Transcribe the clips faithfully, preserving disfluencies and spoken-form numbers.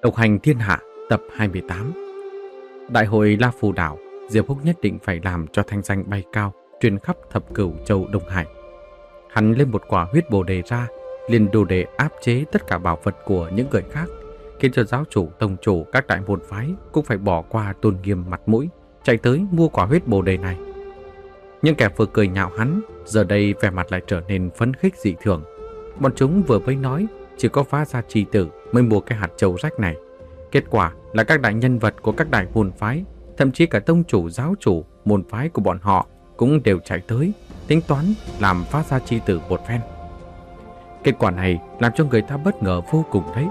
Độc hành thiên hạ tập hai mươi tám. Đại hội La Phù Đảo, Diệp Húc nhất định phải làm cho thanh danh bay cao, truyền khắp thập cửu châu Đông Hải. Hắn lên một quả huyết bồ đề ra, liền đủ để áp chế tất cả bảo vật của những người khác, khiến cho giáo chủ, tông chủ các đại môn phái cũng phải bỏ qua tôn nghiêm mặt mũi, chạy tới mua quả huyết bồ đề này. Những kẻ vừa cười nhạo hắn, giờ đây vẻ mặt lại trở nên phấn khích dị thường. Bọn chúng vừa mới nói chỉ có Phá Gia Chi Tử mới mua cái hạt châu rách này. Kết quả là các đại nhân vật của các đại môn phái, thậm chí cả tông chủ, giáo chủ, môn phái của bọn họ cũng đều chạy tới, tính toán làm Phá Gia Chi Tử một phen. Kết quả này làm cho người ta bất ngờ vô cùng đấy.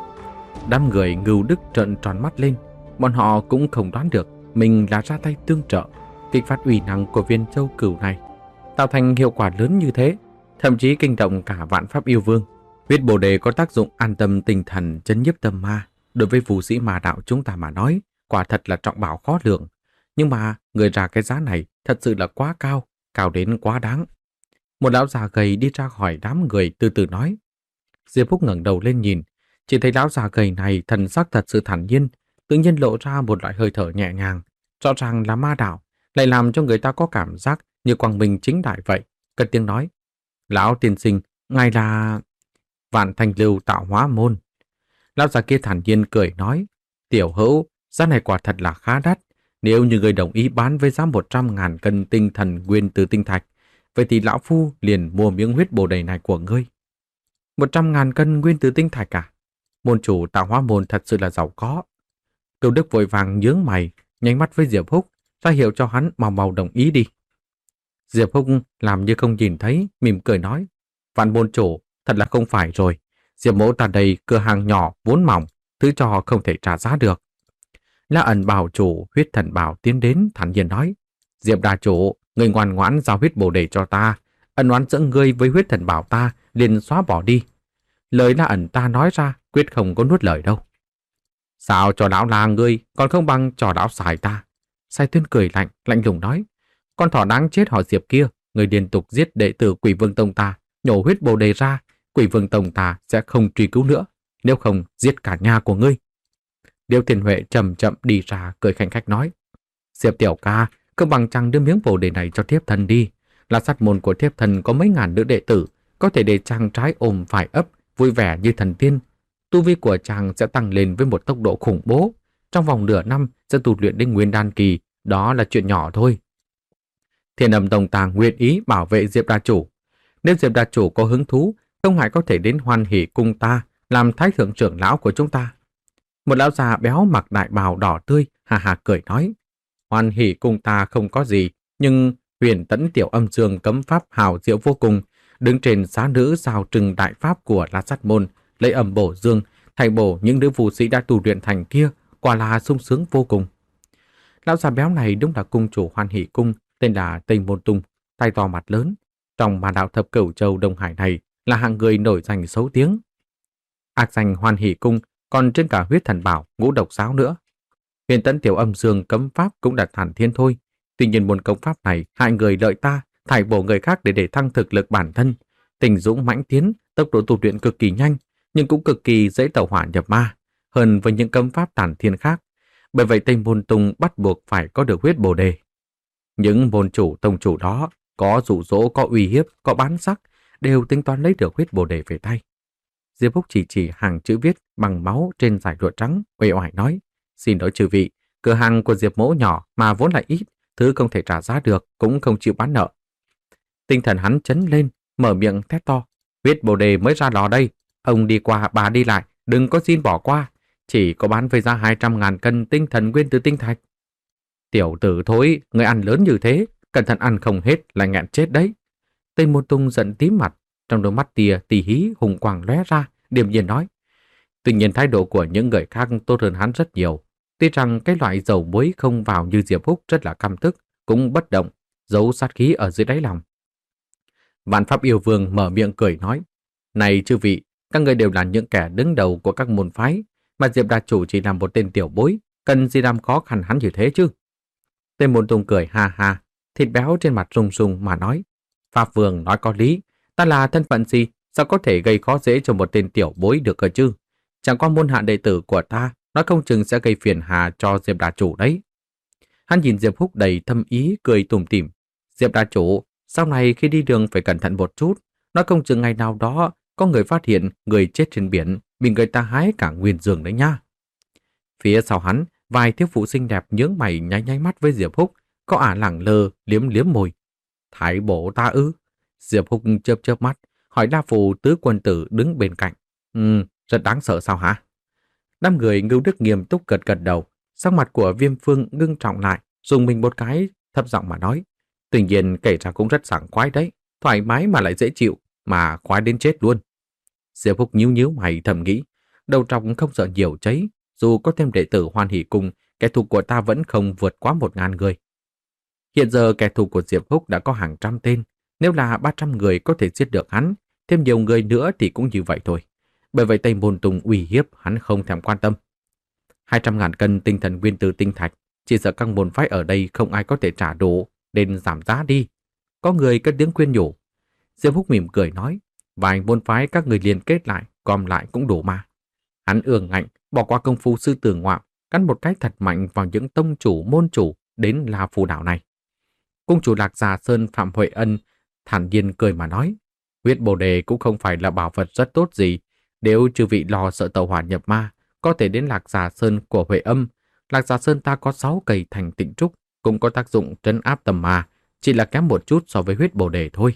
Đám người ngưu đức trợn tròn mắt lên, bọn họ cũng không đoán được mình là ra tay tương trợ, kích phát uy năng của viên châu cửu này, tạo thành hiệu quả lớn như thế, thậm chí kinh động cả vạn pháp yêu vương. Huyết bồ đề có tác dụng an tâm tinh thần, trấn nhiếp tâm ma. Đối với phù sĩ ma đạo chúng ta mà nói, quả thật là trọng bảo khó lường. Nhưng mà người ra cái giá này thật sự là quá cao, cao đến quá đáng. Một lão già gầy đi ra khỏi đám người từ từ nói. Diệp Húc ngẩng đầu lên nhìn, chỉ thấy lão già gầy này thần sắc thật sự thản nhiên, tự nhiên lộ ra một loại hơi thở nhẹ nhàng, rõ ràng là ma đạo, lại làm cho người ta có cảm giác như quang minh chính đại vậy. Cất tiếng nói: "Lão tiên sinh, ngài là..." "Vạn Thanh Lưu Tạo Hóa Môn." Lão già kia thản nhiên cười nói: "Tiểu hữu, giá này quả thật là khá đắt. Nếu như người đồng ý bán với giá một trăm ngàn cân tinh thần nguyên từ tinh thạch, vậy thì lão phu liền mua miếng huyết bồ đề này của ngươi." Một trăm ngàn cân nguyên từ tinh thạch à? Môn chủ Tạo Hóa Môn thật sự là giàu có. Cửu Đức vội vàng nhướng mày, nháy mắt với Diệp Húc, ra hiệu cho hắn mau mau đồng ý đi. Diệp Húc làm như không nhìn thấy, mỉm cười nói: "Vạn môn chủ, thật là không phải rồi. Diệp mỗ ta đây cửa hàng nhỏ vốn mỏng, thứ cho không thể trả giá được." La ẩn bảo chủ huyết thần bảo tiến đến thản nhiên nói: "Diệp đà chủ, người ngoan ngoãn giao huyết bồ đề cho ta, ân oán giữa ngươi với huyết thần bảo ta liền xóa bỏ đi. Lời La ẩn ta nói ra quyết không có nuốt lời đâu." "Sao cho lão là ngươi còn không bằng cho lão xài ta?" Sai Tuyên cười lạnh, lạnh lùng nói: "Con thỏ đáng chết họ Diệp kia, người liên tục giết đệ tử Quỷ Vương Tông ta, nhổ huyết bồ đề ra, Quỷ Vương Tông ta sẽ không truy cứu nữa, nếu không giết cả nhà của ngươi." Điêu Thiên Huệ chậm chậm đi ra, cười khanh khách nói: "Diệp tiểu ca, cứ bằng chăng đưa miếng bồ đề này cho thiếp thân đi. Là sát môn của thiếp thân có mấy ngàn nữ đệ tử, có thể để chàng trái ôm phải ấp, vui vẻ như thần tiên. Tu vi của chàng sẽ tăng lên với một tốc độ khủng bố. Trong vòng nửa năm sẽ tu luyện đến nguyên đan kỳ, đó là chuyện nhỏ thôi." Thiên Âm Tông ta nguyện ý bảo vệ Diệp đà chủ. Nếu Diệp đà chủ có hứng thú, không ngại có thể đến Hoan Hỷ cung ta làm thái thượng trưởng lão của chúng ta. Một lão già béo mặc đại bào đỏ tươi hà hà cười nói: "Hoan Hỷ cung ta không có gì, nhưng Huyền Tẫn Tiểu Âm Dương cấm pháp hào diệu vô cùng, đứng trên xá nữ giao trừng đại pháp của La Sát môn, lấy âm bổ dương, thay bổ những nữ phù sĩ đã tu luyện thành kia, quả là sung sướng vô cùng." Lão già béo này đúng là cung chủ Hoan Hỷ cung, tên là Tây Môn Tung, tay to mặt lớn, trong ma đạo thập cửu châu Đông Hải này là hạng người nổi danh xấu tiếng. Ác danh Hoan Hỷ cung còn trên cả huyết thần bảo, ngũ độc giáo nữa. Huyền Tẫn Tiểu Âm Dương cấm pháp cũng là thản thiên thôi. Tuy nhiên môn công pháp này hại người lợi ta, thải bổ người khác để để thăng thực lực bản thân. Tình dũng mãnh tiến, tốc độ tu luyện cực kỳ nhanh, nhưng cũng cực kỳ dễ tẩu hỏa nhập ma, hơn với những cấm pháp tản thiên khác. Bởi vậy Tây Môn Tung bắt buộc phải có được huyết bồ đề. Những môn chủ tông chủ đó có dụ dỗ, có uy hiếp, có bán sắc, đều tính toán lấy được huyết bồ đề về tay. Diệp Húc chỉ chỉ hàng chữ viết bằng máu trên giải lụa trắng, uể oải nói: "Xin lỗi chư vị, cửa hàng của Diệp mỗ nhỏ mà vốn là ít, thứ không thể trả giá được, cũng không chịu bán nợ." Tinh thần hắn chấn lên, mở miệng thét to: "Huyết bồ đề mới ra lò đây, ông đi qua bà đi lại, đừng có xin bỏ qua, chỉ có bán với giá hai trăm ngàn cân tinh thần nguyên từ tinh thạch." "Tiểu tử thối, người ăn lớn như thế, cẩn thận ăn không hết là nghẹn chết đấy." Tây Môn Tung giận tím mặt, trong đôi mắt tia tì hí hùng quang lóe ra, điềm nhiên nói. Tuy nhiên thái độ của những người khác tốt hơn hắn rất nhiều. Tuy rằng cái loại dầu muối không vào như Diệp Húc rất là căm tức, cũng bất động, giấu sát khí ở dưới đáy lòng. Vạn Pháp Yêu Vương mở miệng cười nói: "Này chư vị, các người đều là những kẻ đứng đầu của các môn phái, mà Diệp đà chủ chỉ là một tên tiểu bối, cần gì làm khó khăn hắn như thế chứ?" Tây Môn Tung cười ha ha, thịt béo trên mặt rung rung mà nói: "Pháp Vương nói có lý, ta là thân phận gì, sao có thể gây khó dễ cho một tên tiểu bối được cơ chứ? Chẳng qua môn hạ đệ tử của ta, nói không chừng sẽ gây phiền hà cho Diệp đà chủ đấy. Hắn nhìn Diệp Húc đầy thâm ý, cười tủm tỉm. Diệp đà chủ, sau này khi đi đường phải cẩn thận một chút, nói không chừng ngày nào đó có người phát hiện người chết trên biển, bị người ta hái cả nguyên giường đấy nha. Phía sau hắn, vài thiếu phụ xinh đẹp nhướng mày nháy nháy mắt với Diệp Húc, có ả lẳng lơ, liếm liếm môi. Thái bổ ta ư? Diệp Húc chớp chớp mắt, hỏi La Phù tứ quân tử đứng bên cạnh. Ừ, rất đáng sợ sao hả? Năm người Ngưu Đức nghiêm túc gật gật đầu, sắc mặt của Viêm Phương ngưng trọng lại, dùng mình một cái, thấp giọng mà nói. Tuy nhiên kể ra cũng rất sảng khoái đấy, thoải mái mà lại dễ chịu, mà khoái đến chết luôn. Diệp Húc nhíu nhíu mày thầm nghĩ, đầu trọc không sợ nhiều cháy, dù có thêm đệ tử Hoan Hỷ Cung, kẻ thù của ta vẫn không vượt quá một ngàn người. Hiện giờ kẻ thù của Diệp Húc đã có hàng trăm tên, nếu là ba trăm người có thể giết được hắn, thêm nhiều người nữa thì cũng như vậy thôi. Bởi vậy Tây Môn Tùng uy hiếp hắn không thèm quan tâm. Hai trăm ngàn cân tinh thần nguyên tử tinh thạch, chỉ sợ các môn phái ở đây không ai có thể trả đủ, nên giảm giá đi. Có người cất tiếng khuyên nhủ. Diệp Húc mỉm cười nói, vài môn phái các người liên kết lại, gom lại cũng đủ mà. Hắn ương ngạnh, bỏ qua công phu sư tử ngoạm, cắn một cái thật mạnh vào những tông chủ môn chủ đến La Phù đảo này. Cung chủ Lạc Già Sơn Phạm Huệ Ân thản nhiên cười mà nói, huyết bồ đề cũng không phải là bảo vật rất tốt gì, nếu chư vị lo sợ tẩu hỏa nhập ma, có thể đến Lạc Già Sơn của Huệ Âm. Lạc Già Sơn ta có sáu cây thành tịnh trúc, cũng có tác dụng trấn áp tầm ma, chỉ là kém một chút so với huyết bồ đề thôi.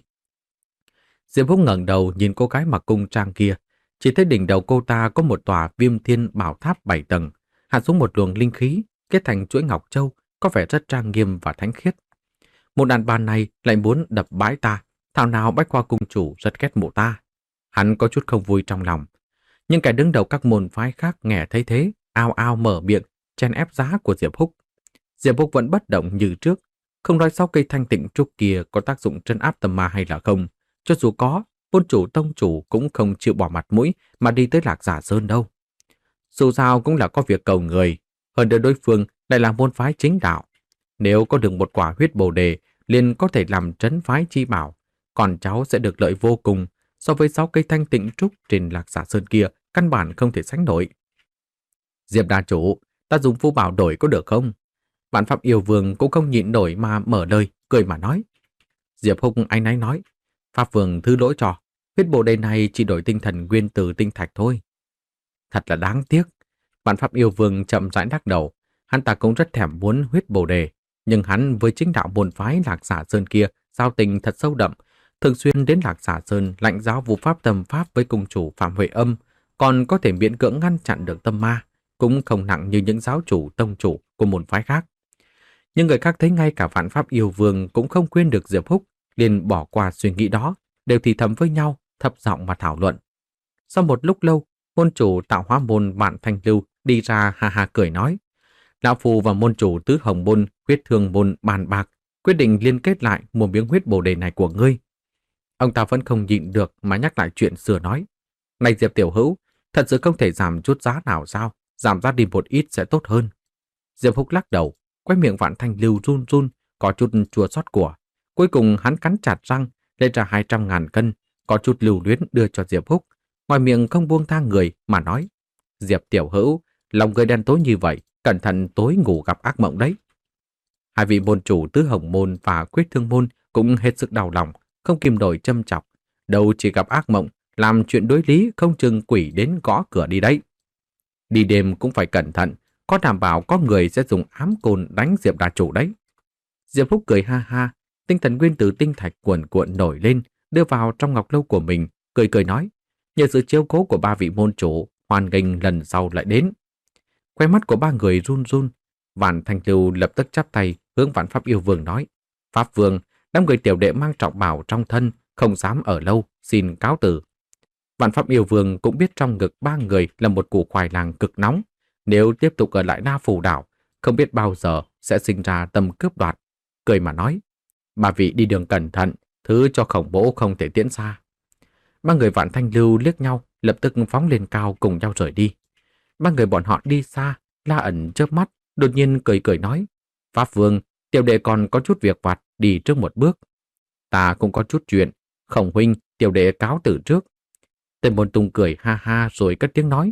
Diệp Húc ngẩng đầu nhìn cô gái mặc cung trang kia, chỉ thấy đỉnh đầu cô ta có một tòa Viêm Thiên Bảo Tháp bảy tầng, hạ xuống một luồng linh khí kết thành chuỗi ngọc châu, có vẻ rất trang nghiêm và thánh khiết. Một đàn bà này lại muốn đập bãi ta, thảo nào Bách Khoa cung chủ rất ghét mộ ta. Hắn có chút không vui trong lòng. Nhưng kẻ đứng đầu các môn phái khác nghe thấy thế, ao ao mở miệng, chen ép giá của Diệp Húc. Diệp Húc vẫn bất động như trước, không nói sau cây thanh tịnh trúc kia có tác dụng trấn áp tầm ma hay là không. Cho dù có, môn chủ tông chủ cũng không chịu bỏ mặt mũi mà đi tới Lạc Giả Sơn đâu. Dù sao cũng là có việc cầu người, hơn nữa đối phương lại là môn phái chính đạo. Nếu có được một quả huyết bồ đề, liền có thể làm trấn phái chi bảo, còn cháu sẽ được lợi vô cùng, so với sáu cây thanh tịnh trúc trên Lạc Giả Sơn kia, căn bản không thể sánh nổi. Diệp đà chủ, ta dùng phú bảo đổi có được không? Vạn Pháp Yêu Vương cũng không nhịn nổi mà mở lời, cười mà nói. Diệp Húc anh ấy nói, Pháp Vương thứ lỗi cho, huyết bồ đề này chỉ đổi tinh thần nguyên tử tinh thạch thôi. Thật là đáng tiếc. Vạn Pháp Yêu Vương chậm rãi đắc đầu, hắn ta cũng rất thèm muốn huyết bồ đề, nhưng hắn với chính đạo môn phái Lạc Giả Sơn kia giao tình thật sâu đậm, thường xuyên đến Lạc Giả Sơn lãnh giáo vụ pháp tâm pháp với cung chủ Phạm Huệ Âm, còn có thể miễn cưỡng ngăn chặn được tâm ma, cũng không nặng như những giáo chủ tông chủ của môn phái khác. Nhưng người khác thấy ngay cả Vạn Pháp Yêu Vương cũng không quên được Diệp Húc, liền bỏ qua suy nghĩ đó, đều thì thầm với nhau, thấp giọng mà thảo luận. Sau một lúc lâu, môn chủ Tạo Hóa môn Vạn Thanh Lưu đi ra ha ha cười nói, lão phù và môn chủ Tứ Hồng môn Huyết Thương môn bàn bạc, quyết định liên kết lại một miếng huyết bồ đề này của ngươi. Ông ta vẫn không nhịn được mà nhắc lại chuyện xưa nói, này Diệp tiểu hữu, thật sự không thể giảm chút giá nào sao? Giảm giá đi một ít sẽ tốt hơn. Diệp Húc lắc đầu, quay miệng Vạn Thanh Lưu run run, có chút chua xót của. Cuối cùng hắn cắn chặt răng, lấy ra hai trăm ngàn cân, có chút lưu luyến đưa cho Diệp Húc, ngoài miệng không buông tha người mà nói, Diệp tiểu hữu, lòng người đen tối như vậy, cẩn thận tối ngủ gặp ác mộng đấy. Hai vị môn chủ Tứ Hồng môn và Quyết Thương môn cũng hết sức đau lòng, không kìm nổi châm chọc, đâu chỉ gặp ác mộng, làm chuyện đối lý không chừng quỷ đến gõ cửa đi đấy. Đi đêm cũng phải cẩn thận, có đảm bảo có người sẽ dùng ám côn đánh Diệp đà chủ đấy. Diệp Húc cười ha ha, tinh thần nguyên tử tinh thạch cuồn cuộn nổi lên, đưa vào trong ngọc lâu của mình, cười cười nói, nhờ sự chiếu cố của ba vị môn chủ, hoan nghênh lần sau lại đến. Khoe mắt của ba người run run, Vạn Thanh Lưu lập tức chắp tay hướng Vạn Pháp Yêu Vương nói, Pháp Vương, đám người tiểu đệ mang trọng bảo trong thân, không dám ở lâu, xin cáo từ. Vạn Pháp Yêu Vương cũng biết trong ngực ba người là một củ khoai lang cực nóng, nếu tiếp tục ở lại Na Phù đảo, không biết bao giờ sẽ sinh ra tâm cướp đoạt. Cười mà nói, ba vị đi đường cẩn thận, thứ cho khổng bố không thể tiễn xa. Ba người Vạn Thanh Lưu liếc nhau, lập tức phóng lên cao cùng nhau rời đi. Ba người bọn họ đi xa, La ẩn chớp mắt, đột nhiên cười cười nói, Pháp Vương, tiểu đệ còn có chút việc vặt, đi trước một bước. Ta cũng có chút chuyện, Khổng huynh, tiểu đệ cáo từ trước. Tề Môn Tung cười ha ha rồi cất tiếng nói,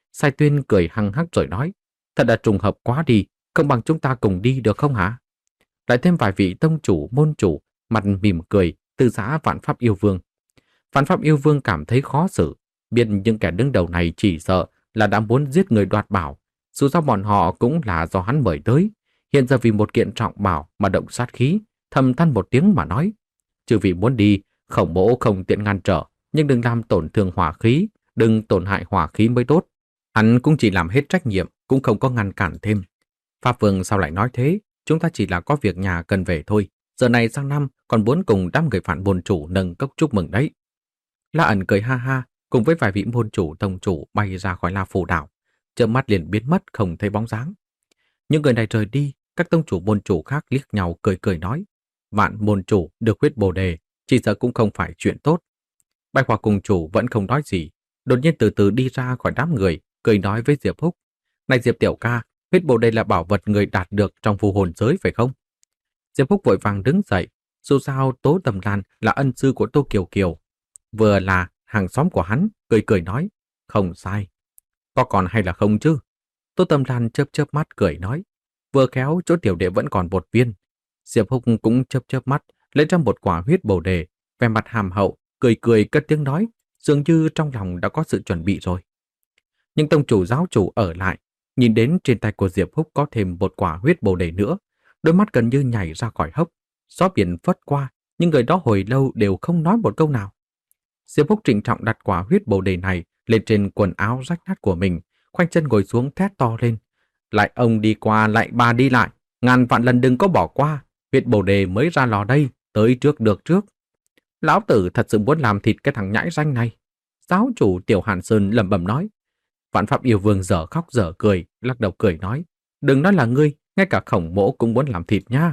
Sai Tuyên cười hăng hắc rồi nói, thật là trùng hợp quá đi, không bằng chúng ta cùng đi được không hả? Lại thêm vài vị tông chủ, môn chủ, mặt mỉm cười, từ giã Vạn Pháp Yêu Vương. Vạn Pháp Yêu Vương cảm thấy khó xử, biết những kẻ đứng đầu này chỉ sợ là đã muốn giết người đoạt bảo. Dù sao bọn họ cũng là do hắn mời tới, hiện giờ vì một kiện trọng bảo mà động sát khí, thầm than một tiếng mà nói. Chư vị muốn đi, Khổng Mỗ không tiện ngăn trở, nhưng đừng làm tổn thương hỏa khí, đừng tổn hại hỏa khí mới tốt. Hắn cũng chỉ làm hết trách nhiệm, cũng không có ngăn cản thêm. Pháp Vương sao lại nói thế? Chúng ta chỉ là có việc nhà cần về thôi. Giờ này sang năm còn muốn cùng đám người phản môn chủ nâng cốc chúc mừng đấy. La ẩn cười ha ha, cùng với vài vị môn chủ tông chủ bay ra khỏi La Phù đảo, chớp mắt liền biến mất không thấy bóng dáng. Những người này rời đi, các tông chủ môn chủ khác liếc nhau cười cười nói, Vạn môn chủ được huyết bồ đề, chỉ sợ cũng không phải chuyện tốt. Bạch Hoa cùng chủ vẫn không nói gì, đột nhiên từ từ đi ra khỏi đám người, cười nói với Diệp Húc, này Diệp tiểu ca, huyết bồ đề là bảo vật người đạt được trong phù hồn giới phải không? Diệp Húc vội vàng đứng dậy, dù sao Tố Tầm Lan là ân sư của Tô Kiều Kiều, vừa là hàng xóm của hắn, cười cười nói, không sai. Có còn hay là không chứ? Tô Tầm Lan chớp chớp mắt cười nói, vừa khéo chỗ tiểu đệ vẫn còn một viên. Diệp Húc cũng chớp chớp mắt, lấy ra một quả huyết bồ đề, vẻ mặt hàm hậu, cười cười cất tiếng nói, dường như trong lòng đã có sự chuẩn bị rồi. Nhưng tông chủ giáo chủ ở lại, nhìn đến trên tay của Diệp Húc có thêm một quả huyết bồ đề nữa, đôi mắt gần như nhảy ra khỏi hốc, gió biển phất qua, nhưng người đó hồi lâu đều không nói một câu nào. Diệp Húc trịnh trọng đặt quả huyết bồ đề này lên trên quần áo rách nát của mình, khoanh chân ngồi xuống thét to lên. Lại ông đi qua, lại bà đi lại, ngàn vạn lần đừng có bỏ qua, huyết bồ đề mới ra lò đây, tới trước được trước. Lão tử thật sự muốn làm thịt cái thằng nhãi ranh này. Giáo chủ Tiểu Hàn Sơn lẩm bẩm nói. Vạn Pháp Yêu Vương dở khóc dở cười, lắc đầu cười nói, đừng nói là ngươi, ngay cả Khổng Mỗ cũng muốn làm thịt nha.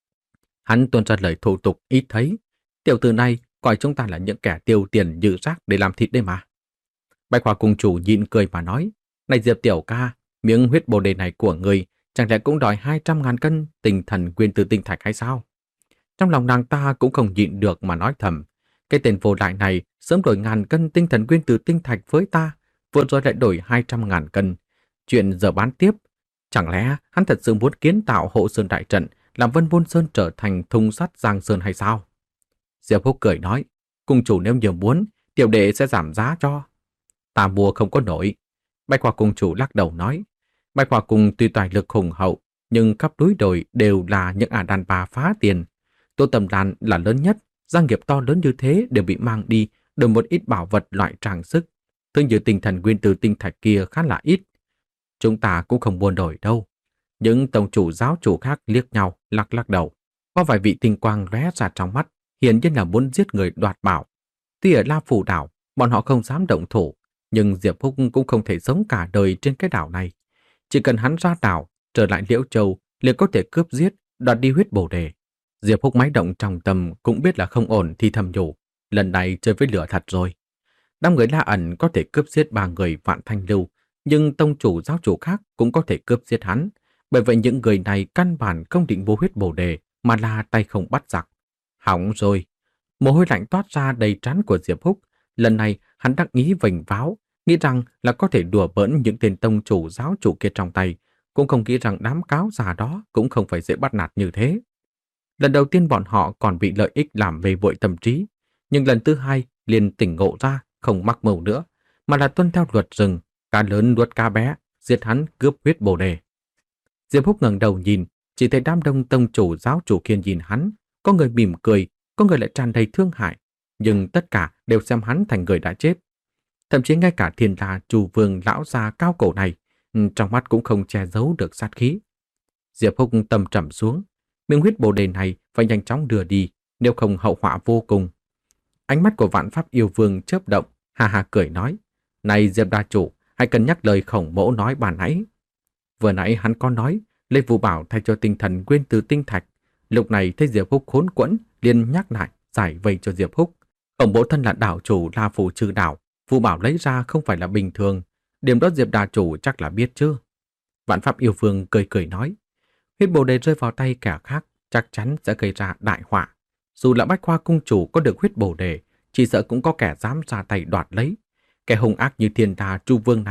Hắn tuôn ra lời thủ tục ít thấy, tiểu tử này coi chúng ta là những kẻ tiêu tiền như rác để làm thịt đây mà. Bạch Hoa cung chủ nhịn cười mà nói, này Diệp tiểu ca, miếng huyết bồ đề này của ngươi chẳng lẽ cũng đòi hai trăm ngàn cân tinh thần nguyên tử tinh thạch hay sao? Trong lòng nàng ta cũng không nhịn được mà nói thầm, cái tên vô lại này sớm đổi ngàn cân tinh thần nguyên tử tinh thạch với ta, vừa rồi lại đổi hai trăm ngàn cân. Chuyện giờ bán tiếp, chẳng lẽ hắn thật sự muốn kiến tạo hộ sơn đại trận, làm Vân Môn Sơn trở thành thung sắt Giang Sơn hay sao? Diệp Húc cười nói, cung chủ nếu nhiều muốn, tiểu đệ sẽ giảm giá cho. Ta mua không có nổi. Bạch Hoa cung chủ lắc đầu nói, Bạch Hoa cung tuy tài lực hùng hậu, nhưng khắp núi đồi đều là những ả đàn bà phá tiền. Tô Tầm Lan là lớn nhất, gia nghiệp to lớn như thế đều bị mang đi, đổi một ít bảo vật loại trang sức. Thứ như tinh thần nguyên tử tinh thạch kia khá là ít. Chúng ta cũng không buôn đổi đâu. Những tông chủ giáo chủ khác liếc nhau, lắc lắc đầu. Có vài vị tinh quang lóe ra trong mắt, hiển nhiên là muốn giết người đoạt bảo. Tuy ở La Phù đảo, bọn họ không dám động thủ, nhưng Diệp Húc cũng không thể sống cả đời trên cái đảo này. Chỉ cần hắn ra đảo, trở lại Liễu Châu, liền có thể cướp giết, đoạt đi huyết bồ đề. Diệp Húc máy động trong tâm cũng biết là không ổn thì thầm nhủ, lần này chơi với lửa thật rồi. Đám người La ẩn có thể cướp giết ba người Vạn Thanh Lưu, nhưng tông chủ giáo chủ khác cũng có thể cướp giết hắn. Bởi vậy những người này căn bản không định mua huyết bồ đề, mà là tay không bắt giặc. Hỏng rồi. Mồ hôi lạnh toát ra đầy trán của Diệp Húc. Lần này hắn đắc ý vểnh váo, nghĩ rằng là có thể đùa bỡn những tên tông chủ giáo chủ kia trong tay, cũng không nghĩ rằng đám cáo già đó cũng không phải dễ bắt nạt như thế. Lần đầu tiên bọn họ còn bị lợi ích làm mê muội tâm trí, nhưng lần thứ hai liền tỉnh ngộ ra, không mắc mưu nữa, mà là tuân theo luật rừng, cá lớn nuốt cá bé, giết hắn cướp huyết bồ đề. Diệp Húc ngẩng đầu nhìn, chỉ thấy đám đông tông chủ giáo chủ kia nhìn hắn, có người mỉm cười, có người lại tràn đầy thương hại, nhưng tất cả đều xem hắn thành người đã chết. Thậm chí ngay cả Thiên La Chu Vương lão già cao cổ này, trong mắt cũng không che giấu được sát khí. Diệp Húc tâm trầm xuống, miếng huyết bồ đề này phải nhanh chóng đưa đi, nếu không hậu họa vô cùng. Ánh mắt của Vạn Pháp Yêu Vương chớp động, ha ha cười nói, này Diệp đa chủ, hãy cân nhắc lời Khổng Mỗ nói bàn nãy. Vừa nãy hắn có nói, lấy phù bảo thay cho tinh thần nguyên tử tinh thạch. Lúc này thấy Diệp Húc khốn quẫn, liền nhắc lại, giải vây cho Diệp Húc. Khổng Mỗ thân là đảo chủ La Phủ Trừ đảo, phù bảo lấy ra không phải là bình thường. Điểm đó Diệp đa chủ chắc là biết chứ. Vạn Pháp Yêu Vương cười cười nói, huyết bồ đề rơi vào tay kẻ khác chắc chắn sẽ gây ra đại họa. Dù là Bách Khoa cung chủ có được huyết bồ đề, chỉ sợ cũng có kẻ dám ra tay đoạt lấy. Kẻ hung ác như Thiên La Chu Vương này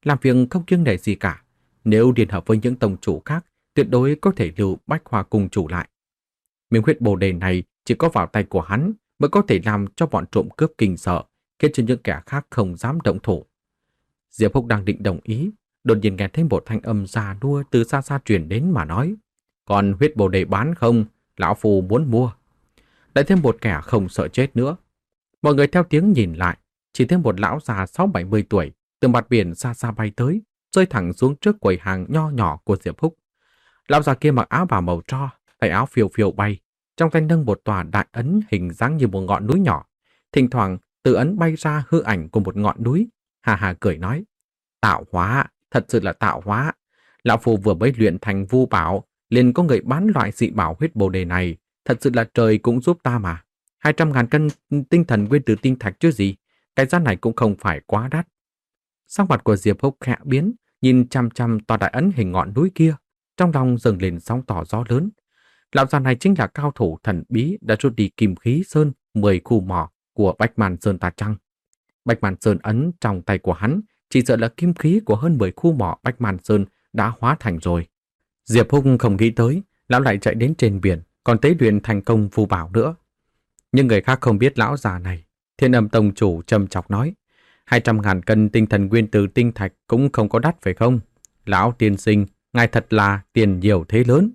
làm việc không kiêng nể gì cả. Nếu liên hợp với những tông chủ khác, tuyệt đối có thể lưu Bách Hoa Cung chủ lại. Miếng huyết bồ đề này chỉ có vào tay của hắn mới có thể làm cho bọn trộm cướp kinh sợ, khiến cho những kẻ khác không dám động thủ. Diệp Húc đang định đồng ý, đột nhiên nghe thấy một thanh âm già nua từ xa xa truyền đến mà nói: "Còn huyết bồ đề bán không? Lão phu muốn mua." Lại thêm một kẻ không sợ chết nữa. Mọi người theo tiếng nhìn lại, chỉ thấy một lão già sáu bảy mươi tuổi từ mặt biển xa xa bay tới, rơi thẳng xuống trước quầy hàng nho nhỏ của Diệp Húc. Lão già kia mặc áo bào màu tro, tay áo phiêu phiêu bay, trong tay nâng một tòa đại ấn hình dáng như một ngọn núi nhỏ. Thỉnh thoảng từ ấn bay ra hư ảnh của một ngọn núi. Hà hà cười nói: "Tạo hóa, thật sự là tạo hóa. Lão phu vừa mới luyện thành vu bảo, liền có người bán loại dị bảo huyết bồ đề này, thật sự là trời cũng giúp ta mà. Hai trăm ngàn cân tinh thần nguyên tử tinh thạch chứ gì, cái giá này cũng không phải quá đắt." Sắc mặt của Diệp Húc khẽ biến, nhìn chăm chăm tòa đại ấn hình ngọn núi kia, trong lòng dâng lên sóng to gió lớn. Lão già này chính là cao thủ thần bí đã rút đi Kim Khí Sơn mười khu mỏ của Bạch Màn Sơn ta chăng? Bạch Màn Sơn ấn trong tay của hắn, chỉ sợ là kim khí của hơn mười khu mỏ Bạch Màn Sơn đã hóa thành rồi. Diệp Húc không nghĩ tới, lão lại chạy đến trên biển, còn tế luyện thành công phù bảo nữa. Nhưng người khác không biết lão già này. Thiên Âm tông chủ trầm chọc nói: hai trăm ngàn cân tinh thần nguyên tử tinh thạch cũng không có đắt phải không? Lão tiên sinh, ngài thật là tiền nhiều thế lớn.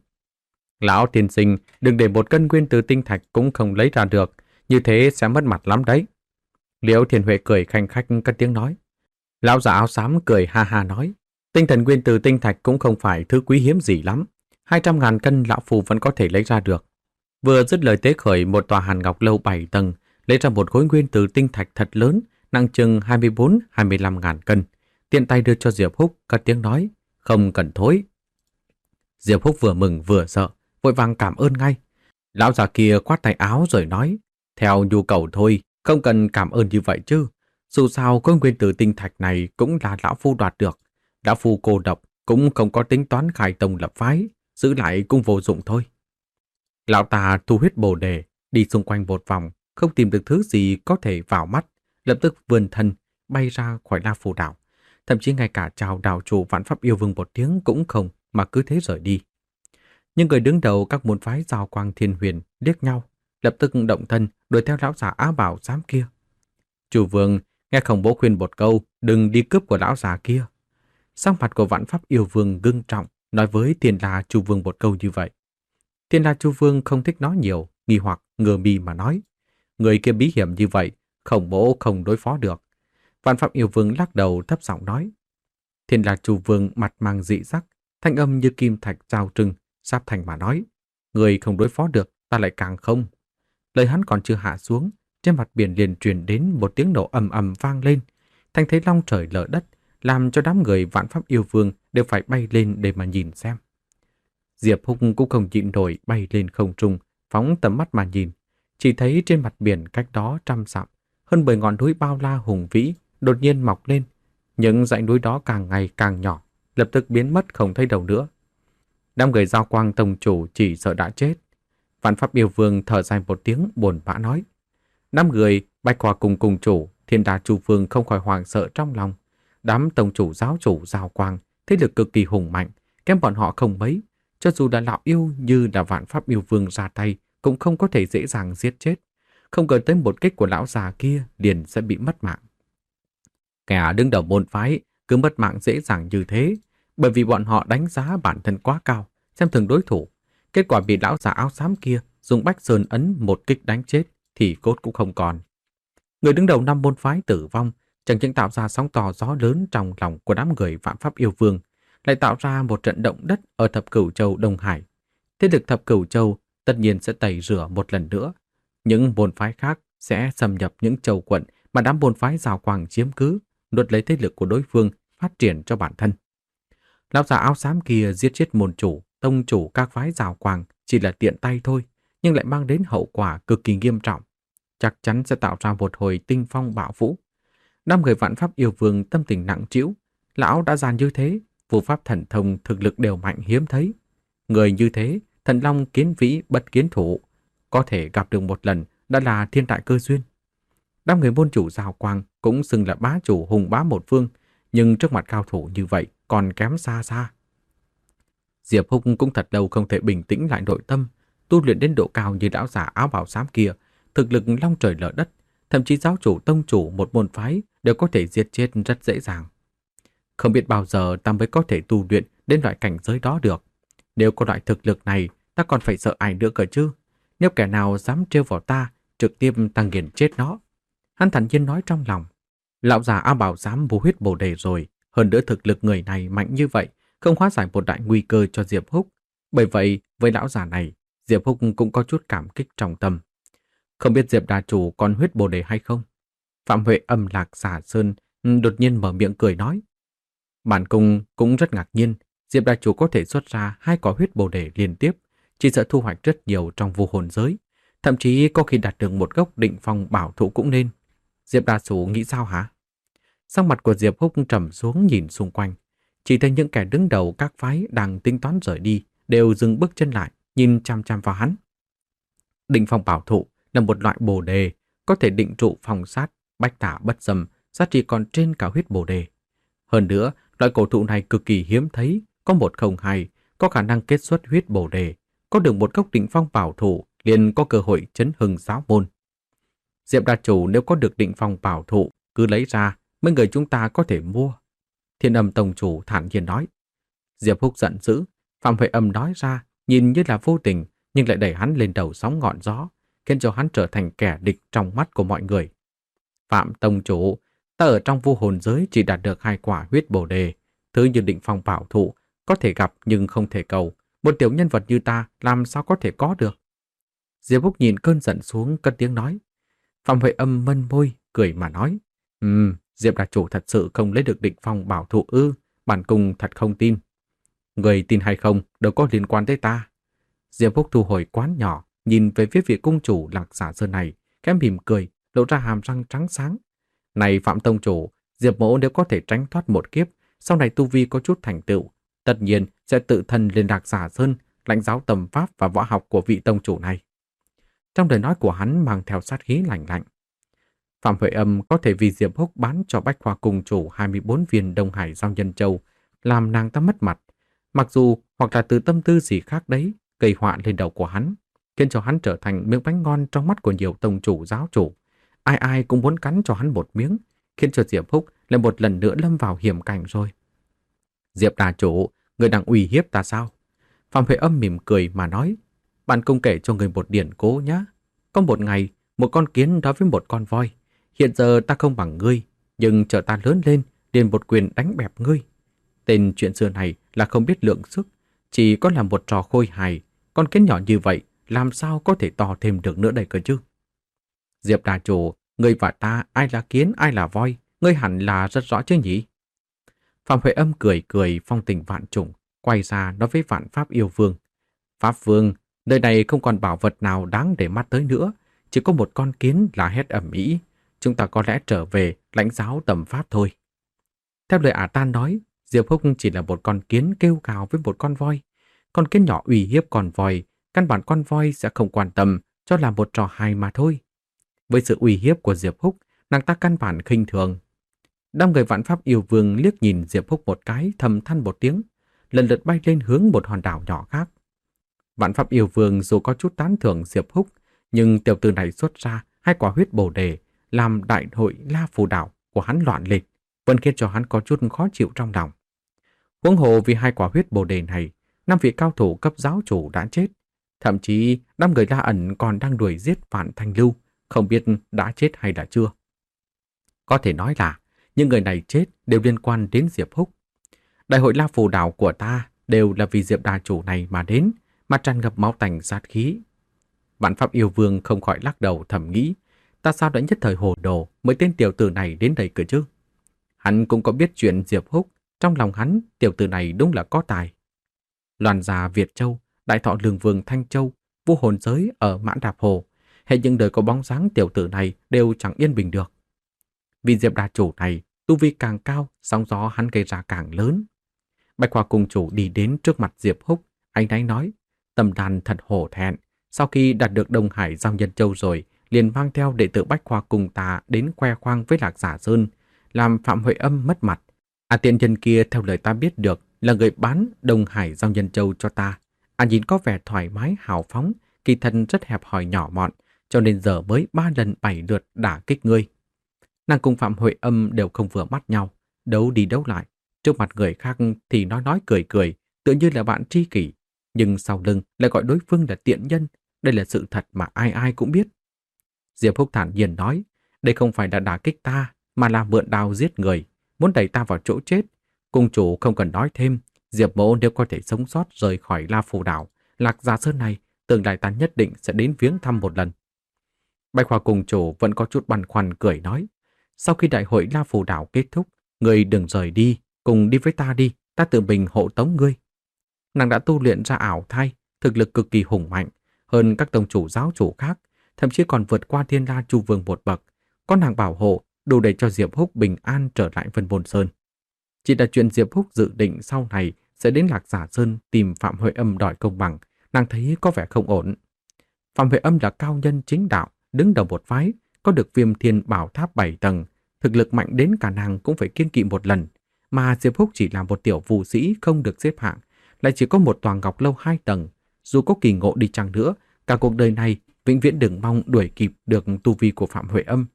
Lão tiên sinh, đừng để một cân nguyên tử tinh thạch cũng không lấy ra được, như thế sẽ mất mặt lắm đấy. Liễu Thiên Huệ cười khanh khách cất tiếng nói. Lão già áo xám cười ha ha nói: tinh thần nguyên tử tinh thạch cũng không phải thứ quý hiếm gì lắm, hai trăm ngàn cân lão phù vẫn có thể lấy ra được. Vừa dứt lời tế khởi, một tòa hàn ngọc lâu bảy tầng lấy ra một khối nguyên tử tinh thạch thật lớn, nặng chừng hai mươi bốn hai mươi lăm ngàn cân, tiện tay đưa cho Diệp Húc, cất tiếng nói: không cần thối. Diệp Húc vừa mừng vừa sợ, vội vàng cảm ơn ngay. Lão già kia quát tay áo rồi nói: theo nhu cầu thôi, không cần cảm ơn như vậy chứ. Dù sao khối nguyên tử tinh thạch này cũng là lão phu đoạt được. Lão phu cô độc, cũng không có tính toán khai tông lập phái, giữ lại cũng vô dụng thôi. Lão ta thu huyết bồ đề, đi xung quanh một vòng, không tìm được thứ gì có thể vào mắt, lập tức vươn thân, bay ra khỏi La Phù Đảo. Thậm chí ngay cả chào đảo chủ Vạn Pháp Yêu Vương một tiếng cũng không, mà cứ thế rời đi. Nhưng người đứng đầu các môn phái Giao Quang Thiên Huyền liếc nhau, lập tức động thân đuổi theo lão già áo bào xám kia. Chủ Vương nghe Khổng Bố khuyên một câu, đừng đi cướp của lão già kia. Sắc mặt của Vạn Pháp Yêu Vương ngưng trọng, nói với Thiên La Chu Vương một câu như vậy. Thiên La Chu Vương không thích nói nhiều, nghi hoặc ngờ mi mà nói: người kia bí hiểm như vậy, Khổng Bố không đối phó được. Vạn Pháp Yêu Vương lắc đầu thấp giọng nói. Thiên La Chu Vương mặt mang dị sắc, thanh âm như kim thạch giao trưng, sáp thành mà nói: người không đối phó được, ta lại càng không. Lời hắn còn chưa hạ xuống, trên mặt biển liền truyền đến một tiếng nổ ầm ầm vang lên, thanh thế long trời lở đất, làm cho đám người Vạn Pháp Yêu Vương đều phải bay lên để mà nhìn xem. Diệp Húc cũng không nhịn nổi bay lên không trung, phóng tầm mắt mà nhìn, chỉ thấy trên mặt biển cách đó trăm dặm, hơn mười ngọn núi bao la hùng vĩ đột nhiên mọc lên, những dãy núi đó càng ngày càng nhỏ, lập tức biến mất không thấy đâu nữa. Đám người Giao Quang tông chủ chỉ sợ đã chết. Vạn Pháp Yêu Vương thở dài một tiếng buồn bã nói. Đám người Bạch Hoa cùng cùng chủ, Thiên Đà Chu Vương không khỏi hoảng sợ trong lòng. Đám tông chủ giáo chủ Giao Quang thế lực cực kỳ hùng mạnh, kém bọn họ không mấy. Cho dù là lão yêu như là Vạn Pháp Yêu Vương ra tay, cũng không có thể dễ dàng giết chết. Không cần tới một kích của lão già kia liền sẽ bị mất mạng. Kẻ đứng đầu môn phái cứ mất mạng dễ dàng như thế, bởi vì bọn họ đánh giá bản thân quá cao, xem thường đối thủ. Kết quả bị lão già áo xám kia dùng Bách Sơn ấn một kích đánh chết thì cốt cũng không còn. Người đứng đầu năm môn phái tử vong chẳng những tạo ra sóng to gió lớn trong lòng của đám người Vạn Pháp Yêu Vương, lại tạo ra một trận động đất ở Thập Cửu Châu Đông Hải. Thế lực Thập Cửu Châu tất nhiên sẽ tẩy rửa một lần nữa. Những môn phái khác sẽ xâm nhập những châu quận mà đám môn phái Giao Quang chiếm cứ, nuốt lấy thế lực của đối phương phát triển cho bản thân. Lão già áo xám kia giết chết môn chủ, tông chủ các phái Giao Quang chỉ là tiện tay thôi, nhưng lại mang đến hậu quả cực kỳ nghiêm trọng, chắc chắn sẽ tạo ra một hồi tinh phong bạo vũ. Năm người Vạn Pháp Yêu Vương tâm tình nặng trĩu, lão đã già như thế, phù pháp thần thông thực lực đều mạnh hiếm thấy. Người như thế, thần long kiến vĩ bất kiến thủ, có thể gặp được một lần đã là thiên đại cơ duyên. Đám người môn chủ Giao Quang cũng xưng là bá chủ hùng bá một phương, nhưng trước mặt cao thủ như vậy còn kém xa xa. Diệp Húc cũng thật lâu không thể bình tĩnh lại nội tâm, tu luyện đến độ cao như lão giả áo bào xám kia, thực lực long trời lở đất, thậm chí giáo chủ tông chủ một môn phái đều có thể giết chết rất dễ dàng. Không biết bao giờ ta mới có thể tu luyện đến loại cảnh giới đó được. Nếu có loại thực lực này, ta còn phải sợ ai nữa cơ chứ? Nếu kẻ nào dám trêu vào ta, trực tiếp ta nghiền chết nó. Hắn thản nhiên nói trong lòng. Lão già áo bào dám vô huyết bồ đề rồi, hơn nữa thực lực người này mạnh như vậy, không hóa giải một đại nguy cơ cho Diệp Húc. Bởi vậy, với lão già này, Diệp Húc cũng có chút cảm kích trong tâm. Không biết Diệp đà chủ còn huyết bồ đề hay không? Phạm Huệ âm lạc xả sơn đột nhiên mở miệng cười nói. Bản cung cũng rất ngạc nhiên, Diệp đà chủ có thể xuất ra hai quả huyết bồ đề liên tiếp, chỉ sợ thu hoạch rất nhiều trong vô hồn giới, thậm chí có khi đạt được một gốc định phong bảo thụ cũng nên. Diệp đà chủ nghĩ sao hả? Sắc mặt của Diệp Húc trầm xuống nhìn xung quanh, chỉ thấy những kẻ đứng đầu các phái đang tính toán rời đi đều dừng bước chân lại, nhìn chăm chăm vào hắn. Định phong bảo thụ là một loại bồ đề, có thể định trụ phong sát, bách tả bất xâm, giá trị còn trên cả huyết bồ đề. Hơn nữa, loại cổ thụ này cực kỳ hiếm thấy, có một không hai, có khả năng kết xuất huyết bồ đề, có được một gốc định phong bảo thụ, liền có cơ hội chấn hưng giáo môn. Diệp đà chủ nếu có được định phong bảo thụ, cứ lấy ra, mấy người chúng ta có thể mua. Thiên Âm tông chủ thản nhiên nói. Diệp Húc giận dữ, Phạm Huệ Âm nói ra, nhìn như là vô tình, nhưng lại đẩy hắn lên đầu sóng ngọn gió, khiến cho hắn trở thành kẻ địch trong mắt của mọi người. Phạm tông chủ, ta ở trong vô hồn giới chỉ đạt được hai quả huyết bồ đề, thứ như định phong bảo thụ, có thể gặp nhưng không thể cầu, một tiểu nhân vật như ta làm sao có thể có được. Diệp Húc nhìn cơn giận xuống, cất tiếng nói. Phạm Huệ Âm mân môi, cười mà nói. Ừm, Diệp đà chủ thật sự không lấy được định phong bảo thụ ư, bản cung thật không tin. Người tin hay không đâu có liên quan tới ta. Diệp Húc thu hồi quán nhỏ, nhìn về phía vị cung chủ Lạc Xả Sơn này, khẽ mỉm cười, lộ ra hàm răng trắng sáng. Này Phạm tông chủ, Diệp mỗ nếu có thể tránh thoát một kiếp, sau này tu vi có chút thành tựu, tất nhiên sẽ tự thân lên Lạc Xả Sơn, lãnh giáo tầm pháp và võ học của vị tông chủ này. Trong lời nói của hắn mang theo sát khí lạnh lạnh. Phạm Huệ Âm có thể vì Diệp Húc bán cho Bách Khoa cung chủ hai mươi bốn viên Đông Hải Giao Nhân Châu, làm nàng ta mất mặt. Mặc dù hoặc là từ tâm tư gì khác đấy, gây họa lên đầu của hắn, khiến cho hắn trở thành miếng bánh ngon trong mắt của nhiều tông chủ giáo chủ. Ai ai cũng muốn cắn cho hắn một miếng, khiến cho Diệp Húc lại một lần nữa lâm vào hiểm cảnh rồi. Diệp đà chủ, người đang uy hiếp ta sao? Phạm Huệ Âm mỉm cười mà nói. Bạn cung kể cho người một điển cố nhé. Có một ngày, một con kiến đối với một con voi. Hiện giờ ta không bằng ngươi, nhưng chờ ta lớn lên, liền một quyền đánh bẹp ngươi. Tên chuyện xưa này là không biết lượng sức, chỉ có là một trò khôi hài. Con kiến nhỏ như vậy, làm sao có thể to thêm được nữa đây cơ chứ? Diệp đà chủ, ngươi và ta, ai là kiến, ai là voi, ngươi hẳn là rất rõ chứ nhỉ? Phạm Huệ Âm cười cười phong tình vạn trùng, quay ra nói với Vạn Pháp Yêu Vương. Pháp Vương, nơi này không còn bảo vật nào đáng để mắt tới nữa, chỉ có một con kiến là hét ầm ĩ. Chúng ta có lẽ trở về lãnh giáo tầm pháp thôi. Theo lời Ả Tan nói, Diệp Húc chỉ là một con kiến kêu gào với một con voi. Con kiến nhỏ uy hiếp con voi, căn bản con voi sẽ không quan tâm, cho là một trò hài mà thôi. Với sự uy hiếp của Diệp Húc, nàng ta căn bản khinh thường. Đám người Vạn Pháp Yêu Vương liếc nhìn Diệp Húc một cái, thầm than một tiếng, lần lượt bay lên hướng một hòn đảo nhỏ khác. Vạn Pháp Yêu Vương dù có chút tán thưởng Diệp Húc, nhưng tiểu tử này xuất ra hai quả huyết bồ đề, làm đại hội La Phù Đảo của hắn loạn lên, vẫn khiến cho hắn có chút khó chịu trong lòng. Huống hồ vì hai quả huyết bồ đề này, năm vị cao thủ cấp giáo chủ đã chết, thậm chí đám người La Ẩn còn đang đuổi giết Vạn Thanh Lưu, không biết đã chết hay đã chưa. Có thể nói là những người này chết đều liên quan đến Diệp Húc. Đại hội La Phù Đảo của ta đều là vì Diệp đà chủ này mà đến, mà tràn ngập máu tanh sát khí. Vạn Pháp Yêu Vương không khỏi lắc đầu thầm nghĩ, ta sao đã nhất thời hồ đồ mới tên tiểu tử này đến đây cơ chứ? Hắn cũng có biết chuyện Diệp Húc, trong lòng hắn tiểu tử này đúng là có tài. Loan gia Việt Châu, Đại Thọ Lương Vương Thanh Châu, Vô Hồn Giới ở Mãn Đạp Hồ, hệ những đời có bóng dáng tiểu tử này đều chẳng yên bình được. Vì Diệp đà chủ này, tu vi càng cao, sóng gió hắn gây ra càng lớn. Bạch Hoa cung chủ đi đến trước mặt Diệp Húc, anh ấy nói, tâm đàn thật hổ thẹn, sau khi đạt được Đông Hải Giao Nhân Châu rồi, liền mang theo đệ tử Bách Khoa cùng ta đến khoe khoang với Lạc Giả Sơn, làm Phạm Huệ Âm mất mặt. À, tiện nhân kia theo lời ta biết được là người bán Đông Hải Giao Nhân Châu cho ta. À, nhìn có vẻ thoải mái hào phóng, kỳ thân rất hẹp hòi nhỏ mọn, cho nên giờ mới ba lần bảy lượt đả kích ngươi. Nàng cùng Phạm Huệ Âm đều không vừa mắt nhau, đấu đi đấu lại. Trước mặt người khác thì nói nói cười cười, tựa như là bạn tri kỷ, nhưng sau lưng lại gọi đối phương là tiện nhân. Đây là sự thật mà ai ai cũng biết. Diệp Húc thản nhiên nói, đây không phải là đả kích ta, mà là mượn đao giết người, muốn đẩy ta vào chỗ chết. Cung chủ không cần nói thêm, Diệp Mỗ nếu có thể sống sót rời khỏi La Phù Đảo, Lạc Gia Sơn này, tương lai ta nhất định sẽ đến viếng thăm một lần. Bạch Hoa cung chủ vẫn có chút băn khoăn cười nói, sau khi đại hội La Phù Đảo kết thúc, ngươi đừng rời đi, cùng đi với ta đi, ta tự mình hộ tống ngươi. Nàng đã tu luyện ra ảo thai, thực lực cực kỳ hùng mạnh, hơn các tông chủ giáo chủ khác, thậm chí còn vượt qua Thiên La Chu Vương một bậc. Có nàng bảo hộ, đủ để cho Diệp Húc bình an trở lại Vân Bồn Sơn. Chỉ là chuyện Diệp Húc dự định sau này sẽ đến Lạc Giả Sơn tìm Phạm Huệ Âm đòi công bằng, nàng thấy có vẻ không ổn. Phạm Huệ Âm là cao nhân chính đạo, đứng đầu một phái, có được Viêm Thiên Bảo Tháp bảy tầng, thực lực mạnh đến cả nàng cũng phải kiêng kỵ một lần, mà Diệp Húc chỉ là một tiểu phù sĩ không được xếp hạng, lại chỉ có một tòa ngọc lâu hai tầng, dù có kỳ ngộ đi chăng nữa, cả cuộc đời này vĩnh viễn đừng mong đuổi kịp được tu vi của Phạm Huệ Âm.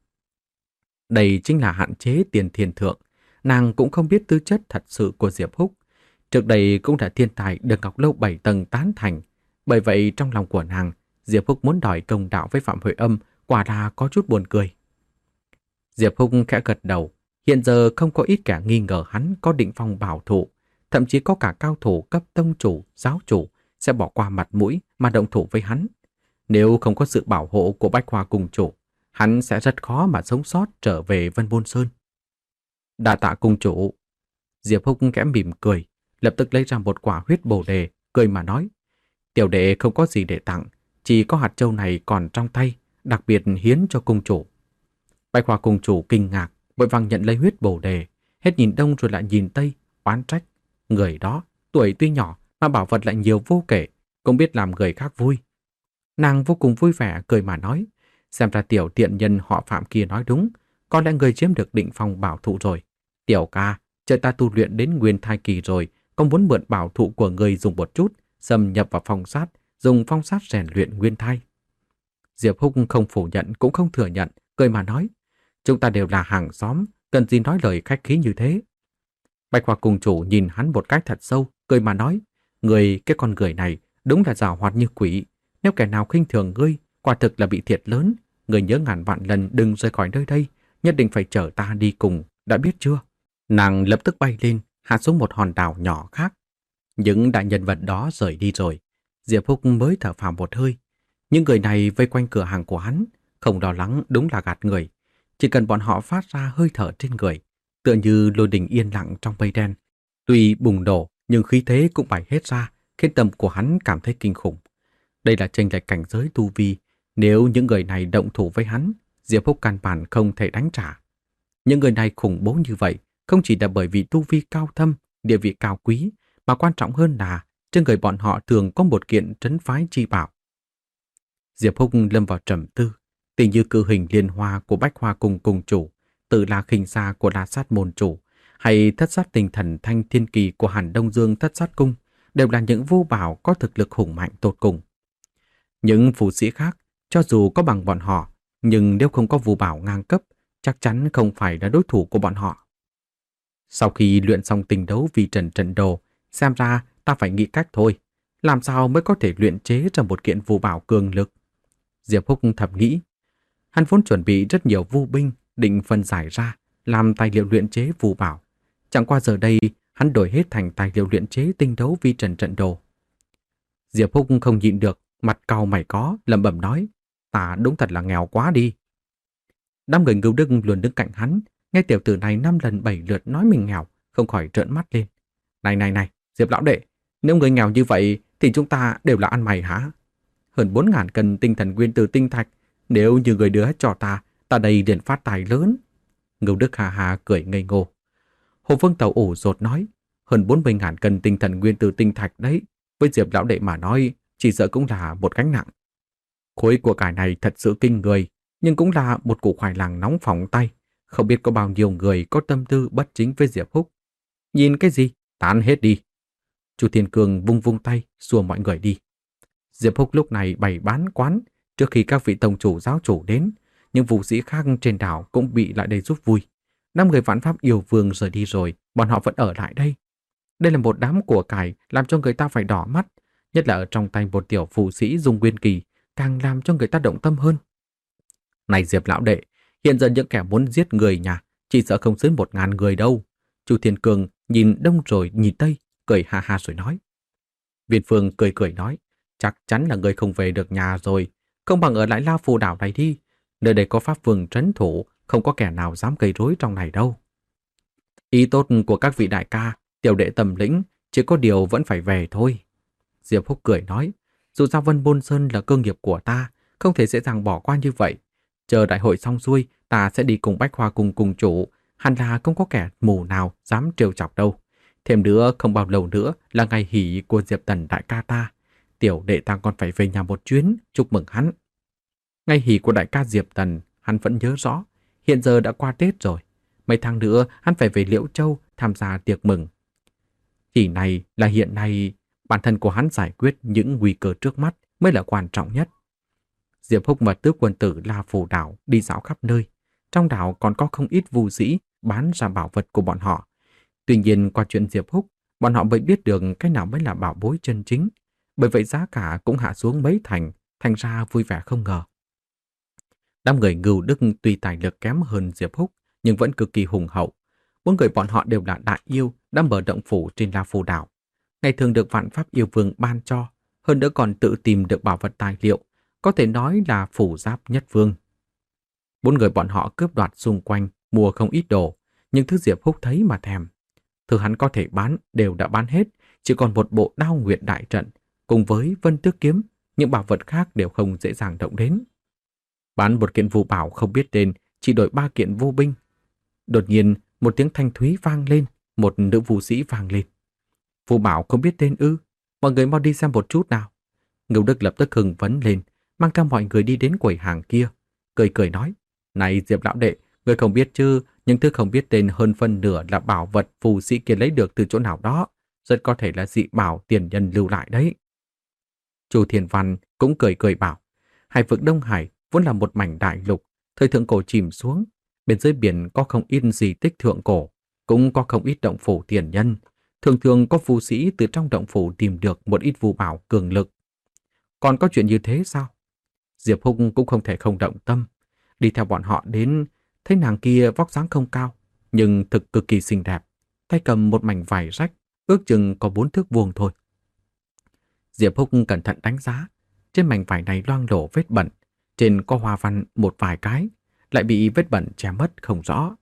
Đây chính là hạn chế tiền thiên thượng, nàng cũng không biết tư chất thật sự của Diệp Húc. Trước đây cũng đã thiên tài được ngọc lâu bảy tầng tán thành, bởi vậy trong lòng của nàng, Diệp Húc muốn đòi công đạo với Phạm Huệ Âm quả là có chút buồn cười. Diệp Húc khẽ gật đầu, hiện giờ không có ít kẻ nghi ngờ hắn có định phong bảo thủ, thậm chí có cả cao thủ cấp tông chủ, giáo chủ sẽ bỏ qua mặt mũi mà động thủ với hắn. Nếu không có sự bảo hộ của Bách Hoa cung chủ, hắn sẽ rất khó mà sống sót trở về Vân Bôn Sơn. Đa tạ cung chủ. Diệp Húc khẽ mỉm cười, lập tức lấy ra một quả huyết bồ đề, cười mà nói, tiểu đệ không có gì để tặng, chỉ có hạt châu này còn trong tay, đặc biệt hiến cho cung chủ. Bạch Hoa cung chủ kinh ngạc, vội vàng nhận lấy huyết bồ đề, hết nhìn đông rồi lại nhìn tây, oán trách. Người đó, tuổi tuy nhỏ mà bảo vật lại nhiều vô kể, cũng biết làm người khác vui. Nàng vô cùng vui vẻ, cười mà nói, xem ra tiểu tiện nhân họ Phạm kia nói đúng, có lẽ người chiếm được định phong bảo thụ rồi. Tiểu ca, chờ ta tu luyện đến nguyên thai kỳ rồi, có muốn mượn bảo thụ của người dùng một chút, xâm nhập vào phong sát, dùng phong sát rèn luyện nguyên thai. Diệp Húc không phủ nhận cũng không thừa nhận, cười mà nói, chúng ta đều là hàng xóm, cần gì nói lời khách khí như thế. Bạch Hoa cung chủ nhìn hắn một cách thật sâu, cười mà nói, người cái con người này đúng là giàu hoạt như quỷ, nếu kẻ nào khinh thường ngươi, quả thực là bị thiệt lớn, người nhớ ngàn vạn lần đừng rời khỏi nơi đây, nhất định phải chở ta đi cùng, đã biết chưa? Nàng lập tức bay lên, hạ xuống một hòn đảo nhỏ khác. Những đại nhân vật đó rời đi rồi, Diệp Húc mới thở phào một hơi. Những người này vây quanh cửa hàng của hắn, không lo lắng đúng là gạt người. Chỉ cần bọn họ phát ra hơi thở trên người, tựa như lôi đình yên lặng trong mây đen. Tuy bùng nổ, nhưng khí thế cũng bay hết ra, khiến tâm của hắn cảm thấy kinh khủng. Đây là chênh lệch cảnh giới tu vi. Nếu những người này động thủ với hắn, Diệp Húc căn bản không thể đánh trả. Những người này khủng bố như vậy, không chỉ là bởi vì tu vi cao thâm, địa vị cao quý, mà quan trọng hơn là trên người bọn họ thường có một kiện trấn phái chi bảo. Diệp Húc lâm vào trầm tư, tình như cử hình liên hoa của Bách Hoa cung cung chủ, Tự La khinh xa của La Sát môn chủ, hay thất sát tinh thần Thanh Thiên Kỳ của Hàn Đông Dương thất sát cung, đều là những vô bảo có thực lực hùng mạnh tột cùng. Những phù sĩ khác, cho dù có bằng bọn họ, nhưng nếu không có vô bảo ngang cấp, chắc chắn không phải là đối thủ của bọn họ. Sau khi luyện xong tình đấu vi trần trận đồ, xem ra ta phải nghĩ cách thôi. Làm sao mới có thể luyện chế ra một kiện vô bảo cường lực? Diệp Húc thầm nghĩ. Hắn vốn chuẩn bị rất nhiều vu binh, định phân giải ra, làm tài liệu luyện chế vô bảo. Chẳng qua giờ đây, hắn đổi hết thành tài liệu luyện chế tinh đấu vi trần trận đồ. Diệp Húc không nhịn được, mặt cau mày có, lẩm bẩm nói, ta đúng thật là nghèo quá đi. Đám người Ngưu Đức luôn đứng cạnh hắn, nghe tiểu tử này năm lần bảy lượt nói mình nghèo, không khỏi trợn mắt lên. Này này này, Diệp lão đệ, nếu người nghèo như vậy thì chúng ta đều là ăn mày hả? Hơn bốn ngàn cân tinh thần nguyên từ tinh thạch, nếu như người đưa hết cho ta, ta đây liền phát tài lớn. Ngưu Đức hà hà cười ngây ngô. Hồ Vương Tàu ủ rột nói, hơn bốn mươi ngàn cân tinh thần nguyên từ tinh thạch đấy, với Diệp lão đệ mà nói, chỉ sợ cũng là một gánh nặng. Khối của cải này thật sự kinh người, nhưng cũng là một củ khoai lang nóng phỏng tay. Không biết có bao nhiêu người có tâm tư bất chính với Diệp Húc. Nhìn cái gì? Tán hết đi. Chu Thiên Cương vung vung tay, xua mọi người đi. Diệp Húc lúc này bày bán quán, trước khi các vị tông chủ giáo chủ đến, những vũ sĩ khác trên đảo cũng bị lại đây giúp vui. Năm người vạn pháp yêu vương rời đi rồi, bọn họ vẫn ở lại đây. Đây là một đám của cải làm cho người ta phải đỏ mắt, nhất là ở trong tay một tiểu phù sĩ Dung Nguyên Kỳ, càng làm cho người ta động tâm hơn. Này Diệp lão đệ, hiện giờ những kẻ muốn giết người nhà, chỉ sợ không dưới một ngàn người đâu. Chu Thiên Cương nhìn đông rồi nhìn tây, cười ha ha rồi nói. Viên Phương cười cười nói, chắc chắn là người không về được nhà rồi, không bằng ở lại La Phù đảo này đi. Nơi đây có pháp vương trấn thủ, không có kẻ nào dám gây rối trong này đâu. Ý tốt của các vị đại ca, tiểu đệ tầm lĩnh, chỉ có điều vẫn phải về thôi. Diệp Húc cười nói, dù sao Vân Bôn Sơn là cơ nghiệp của ta, không thể dễ dàng bỏ qua như vậy. Chờ đại hội xong xuôi, ta sẽ đi cùng Bách Hoa cùng cùng chủ, hẳn là không có kẻ mù nào dám trêu chọc đâu. Thêm nữa, không bao lâu nữa là ngày hỷ của Diệp Tần đại ca ta. Tiểu đệ ta còn phải về nhà một chuyến, chúc mừng hắn. Ngày hỷ của đại ca Diệp Tần, hắn vẫn nhớ rõ. Hiện giờ đã qua Tết rồi. Mấy tháng nữa, hắn phải về Liễu Châu tham gia tiệc mừng. Chỉ này là hiện nay, bản thân của hắn giải quyết những nguy cơ trước mắt mới là quan trọng nhất. Diệp Húc và Tước quân tử La Phù đảo đi dạo khắp nơi. Trong đảo còn có không ít vũ sĩ bán ra bảo vật của bọn họ. Tuy nhiên qua chuyện Diệp Húc, bọn họ mới biết được cái nào mới là bảo bối chân chính. Bởi vậy giá cả cũng hạ xuống mấy thành, thành ra vui vẻ không ngờ. Đám người Ngưu Đức tuy tài lực kém hơn Diệp Húc, nhưng vẫn cực kỳ hùng hậu. Bốn người bọn họ đều là đại yêu đã mở động phủ trên La Phù đảo. Ngày thường được vạn pháp yêu vương ban cho, hơn nữa còn tự tìm được bảo vật tài liệu, có thể nói là phủ giáp nhất vương. Bốn người bọn họ cướp đoạt xung quanh, mua không ít đồ, nhưng thứ Diệp Húc thấy mà thèm. Thứ hắn có thể bán đều đã bán hết, chỉ còn một bộ đao nguyện đại trận, cùng với vân tước kiếm, những bảo vật khác đều không dễ dàng động đến. Bán một kiện vu bảo không biết tên, chỉ đổi ba kiện vô binh. Đột nhiên, một tiếng thanh thúy vang lên, một nữ vũ sĩ vang lên. Vu bảo không biết tên ư? Mọi người mau đi xem một chút nào. Ngưu Đức lập tức hưng phấn lên, mang theo mọi người đi đến quầy hàng kia, cười cười nói: "Này Diệp lão đệ, người không biết chứ, những thứ không biết tên hơn phân nửa là bảo vật phù sĩ kia lấy được từ chỗ nào đó, rất có thể là dị bảo tiền nhân lưu lại đấy." Chu Thiên Văn cũng cười cười bảo: "Hải vực Đông Hải vốn là một mảnh đại lục, thời thượng cổ chìm xuống, bên dưới biển có không ít di tích thượng cổ, cũng có không ít động phủ tiền nhân, thường thường có phù sĩ từ trong động phủ tìm được một ít phù bảo cường lực. Còn có chuyện như thế sao?" Diệp Húc cũng không thể không động tâm, đi theo bọn họ đến, thấy nàng kia vóc dáng không cao, nhưng thực cực kỳ xinh đẹp, tay cầm một mảnh vải rách, ước chừng có bốn thước vuông thôi. Diệp Húc cẩn thận đánh giá, trên mảnh vải này loang lổ vết bẩn, trên có hoa văn một vài cái, lại bị vết bẩn che mất không rõ.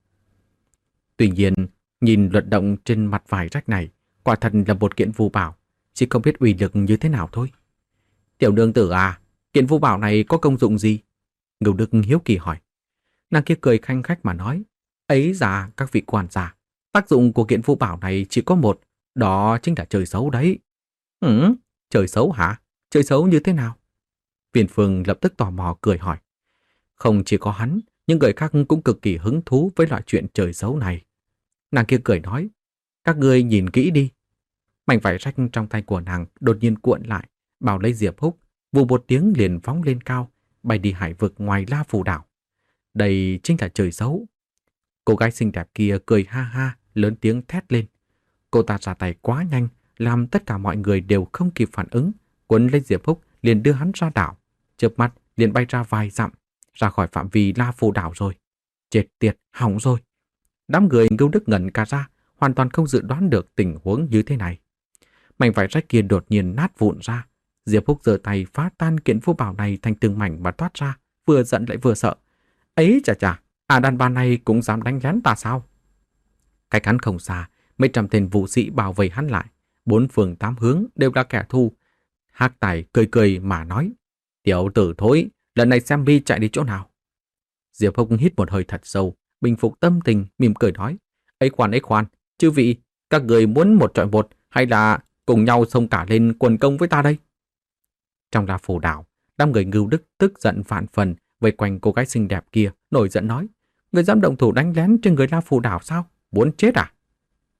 Tuy nhiên, nhìn luật động trên mặt vải rách này, quả thật là một kiện phù bảo, chỉ không biết uy lực như thế nào thôi. "Tiểu nương tử à, kiện phù bảo này có công dụng gì?" Ngưu Đức hiếu kỳ hỏi. Nàng kia cười khanh khách mà nói: "Ấy già các vị quan gia, tác dụng của kiện phù bảo này chỉ có một, đó chính là chơi xấu đấy." "Ừ, chơi xấu hả? Chơi xấu như thế nào?" Viên Phương lập tức tò mò cười hỏi. Không chỉ có hắn, những người khác cũng cực kỳ hứng thú với loại chuyện chơi xấu này. Nàng kia cười nói: "Các ngươi nhìn kỹ đi." Mảnh vải rách trong tay của nàng đột nhiên cuộn lại, bao lấy Diệp Húc, vù một tiếng liền phóng lên cao, bay đi hải vực ngoài La Phù đảo. Đây chính là chơi xấu. Cô gái xinh đẹp kia cười ha ha, lớn tiếng thét lên. Cô ta ra tay quá nhanh, làm tất cả mọi người đều không kịp phản ứng, quấn lấy Diệp Húc liền đưa hắn ra đảo, chớp mắt liền bay ra vài dặm, ra khỏi phạm vi La Phù đảo rồi. Chết tiệt, hỏng rồi. Đám người Ngưu Đức ngẩn cả ra, hoàn toàn không dự đoán được tình huống như thế này. Mảnh vải rách kia đột nhiên nát vụn ra, Diệp Húc giơ tay phá tan kiện phù bảo này thành từng mảnh mà thoát ra, vừa giận lại vừa sợ. Ấy chà chà, à đàn bà này cũng dám đánh lén ta sao? Cách hắn không xa, mấy trăm tên vũ sĩ bảo vệ hắn lại, bốn phương tám hướng đều là kẻ thù. Hắc Tài cười cười mà nói: "Tiểu tử thối, lần này xem bi chạy đi chỗ nào?" Diệp Húc hít một hơi thật sâu, bình phục tâm tình, mỉm cười nói: "Ấy khoan ấy khoan, chư vị, các người muốn một trọi một hay là cùng nhau xông cả lên quần công với ta đây?" Trong La Phù đảo, đám người Ngưu Đức tức giận vạn phần, vây quanh cô gái xinh đẹp kia, nổi giận nói: "Người dám động thủ đánh lén trên người La Phù đảo sao? Muốn chết à?"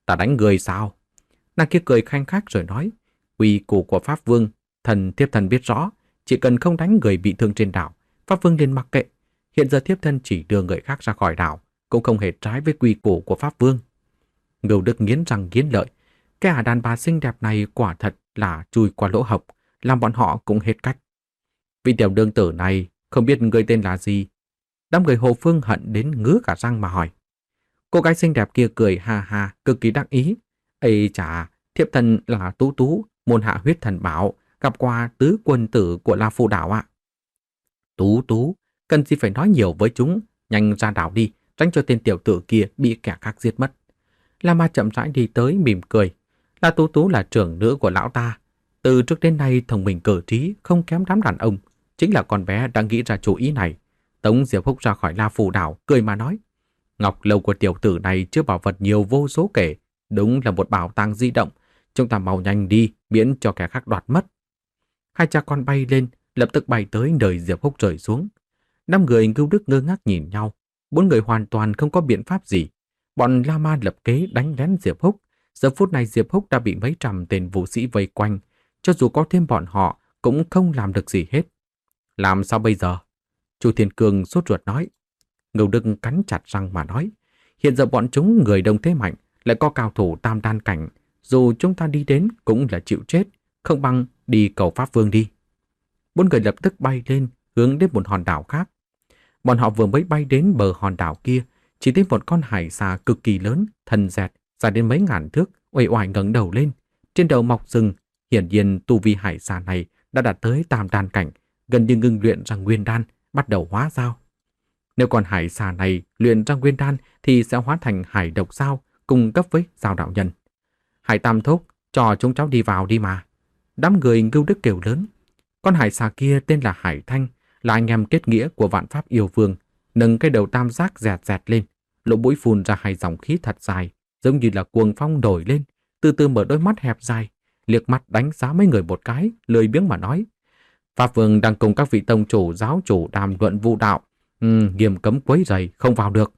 Ta đánh người sao? Nàng kia cười khanh khách rồi nói, quy củ của Pháp Vương, thần thiếp thân biết rõ, chỉ cần không đánh người bị thương trên đảo, Pháp Vương liền mặc kệ. Hiện giờ thiếp thân chỉ đưa người khác ra khỏi đảo, cũng không hề trái với quy củ của Pháp Vương. Ngưu Đức nghiến răng nghiến lợi, cái ả đàn bà xinh đẹp này quả thật là chui qua lỗ hổng, làm bọn họ cũng hết cách. Vị tiểu đương tử này không biết người tên là gì. Đám người Hồ Phương hận đến ngứa cả răng mà hỏi. Cô gái xinh đẹp kia cười ha ha, cực kỳ đắc ý. Ây chà, thiếp thân là Tú Tú, môn hạ huyết thần bảo, gặp qua tứ quân tử của La Phu Đảo ạ. Tú Tú, cần gì phải nói nhiều với chúng, nhanh ra đảo đi, tránh cho tên tiểu tử kia bị kẻ khác giết mất. La Ma chậm rãi đi tới mỉm cười. La Tú Tú là trưởng nữ của lão ta. Từ trước đến nay thông minh cử trí, không kém đám đàn ông. Chính là con bé đã nghĩ ra chủ ý này. Tống Diệp Húc ra khỏi La Phù Đảo, cười mà nói. Ngọc lâu của tiểu tử này chứa bảo vật nhiều vô số kể. Đúng là một bảo tàng di động. Chúng ta mau nhanh đi, miễn cho kẻ khác đoạt mất. Hai cha con bay lên, lập tức bay tới nơi Diệp Húc rơi xuống. Năm người Ngưu Đức ngơ ngác nhìn nhau. Bốn người hoàn toàn không có biện pháp gì. Bọn La Ma lập kế đánh lén Diệp Húc. Giờ phút này Diệp Húc đã bị mấy trăm tên vũ sĩ vây quanh. Cho dù có thêm bọn họ, cũng không làm được gì hết. Làm sao bây giờ? Chu Thiên Cương sốt ruột nói. Ngưu Đức cắn chặt răng mà nói. Hiện giờ bọn chúng người đông thế mạnh, lại có cao thủ tam đan cảnh. Dù chúng ta đi đến cũng là chịu chết, không bằng đi cầu Pháp Vương đi. Bốn người lập tức bay lên, hướng đến một hòn đảo khác. Bọn họ vừa mới bay đến bờ hòn đảo kia, chỉ thấy một con hải xà cực kỳ lớn, thân dẹt, dài đến mấy ngàn thước, uể oải ngẩng đầu lên. Trên đầu mọc sừng, hiển nhiên tu vi hải xà này đã đạt tới tam đan cảnh, gần như ngưng luyện ra nguyên đan, bắt đầu hóa dao. Nếu con hải xà này luyện ra nguyên đan thì sẽ hóa thành hải độc dao, cùng cấp với dao đạo nhân. Hải Tam thúc, cho chúng cháu đi vào đi mà. Đám người Ngưu Đức kêu lớn. Con hải xà kia tên là Hải Thanh, là anh em kết nghĩa của Vạn Pháp Yêu Vương, nâng cái đầu tam giác dẹt dẹt lên, lỗ mũi phun ra hai dòng khí thật dài, giống như là cuồng phong nổi lên, từ từ mở đôi mắt hẹp dài, liếc mắt đánh giá mấy người một cái, lười biếng mà nói. Pháp Vương đang cùng các vị tông chủ giáo chủ đàm luận vu đạo, ừ, nghiêm cấm quấy rầy, không vào được.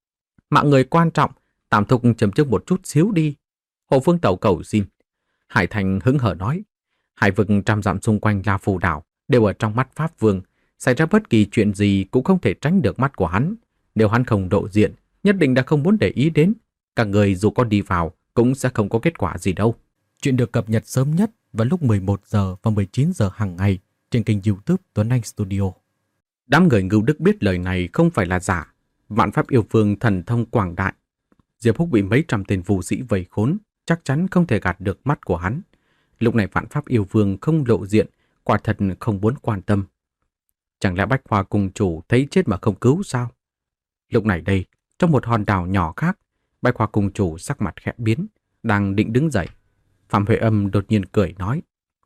Mạng người quan trọng, Tam thúc chấm trước một chút xíu đi. Hồ Phương Tẩu cầu xin. Hải Thành hứng hở nói, hải vực trăm dặm xung quanh La Phù Đảo đều ở trong mắt Pháp Vương, xảy ra bất kỳ chuyện gì cũng không thể tránh được mắt của hắn. Nếu hắn không độ diện, nhất định đã không muốn để ý đến. Các người dù có đi vào cũng sẽ không có kết quả gì đâu. Chuyện được cập nhật sớm nhất vào lúc mười một giờ và mười chín giờ hàng ngày trên kênh YouTube Tuấn Anh Studio. Đám người Ngưu Đức biết lời này không phải là giả. Vạn Pháp Yêu Vương thần thông quảng đại. Diệp Húc bị mấy trăm tên vũ sĩ vây khốn, chắc chắn không thể gạt được mắt của hắn. Lúc này Vạn Pháp Yêu Vương không lộ diện, quả thật không muốn quan tâm. Chẳng lẽ Bách Hoa Cung chủ thấy chết mà không cứu sao? Lúc này đây, trong một hòn đảo nhỏ khác, Bách Hoa Cung chủ sắc mặt khẽ biến, đang định đứng dậy. Phạm Huệ Âm đột nhiên cười nói,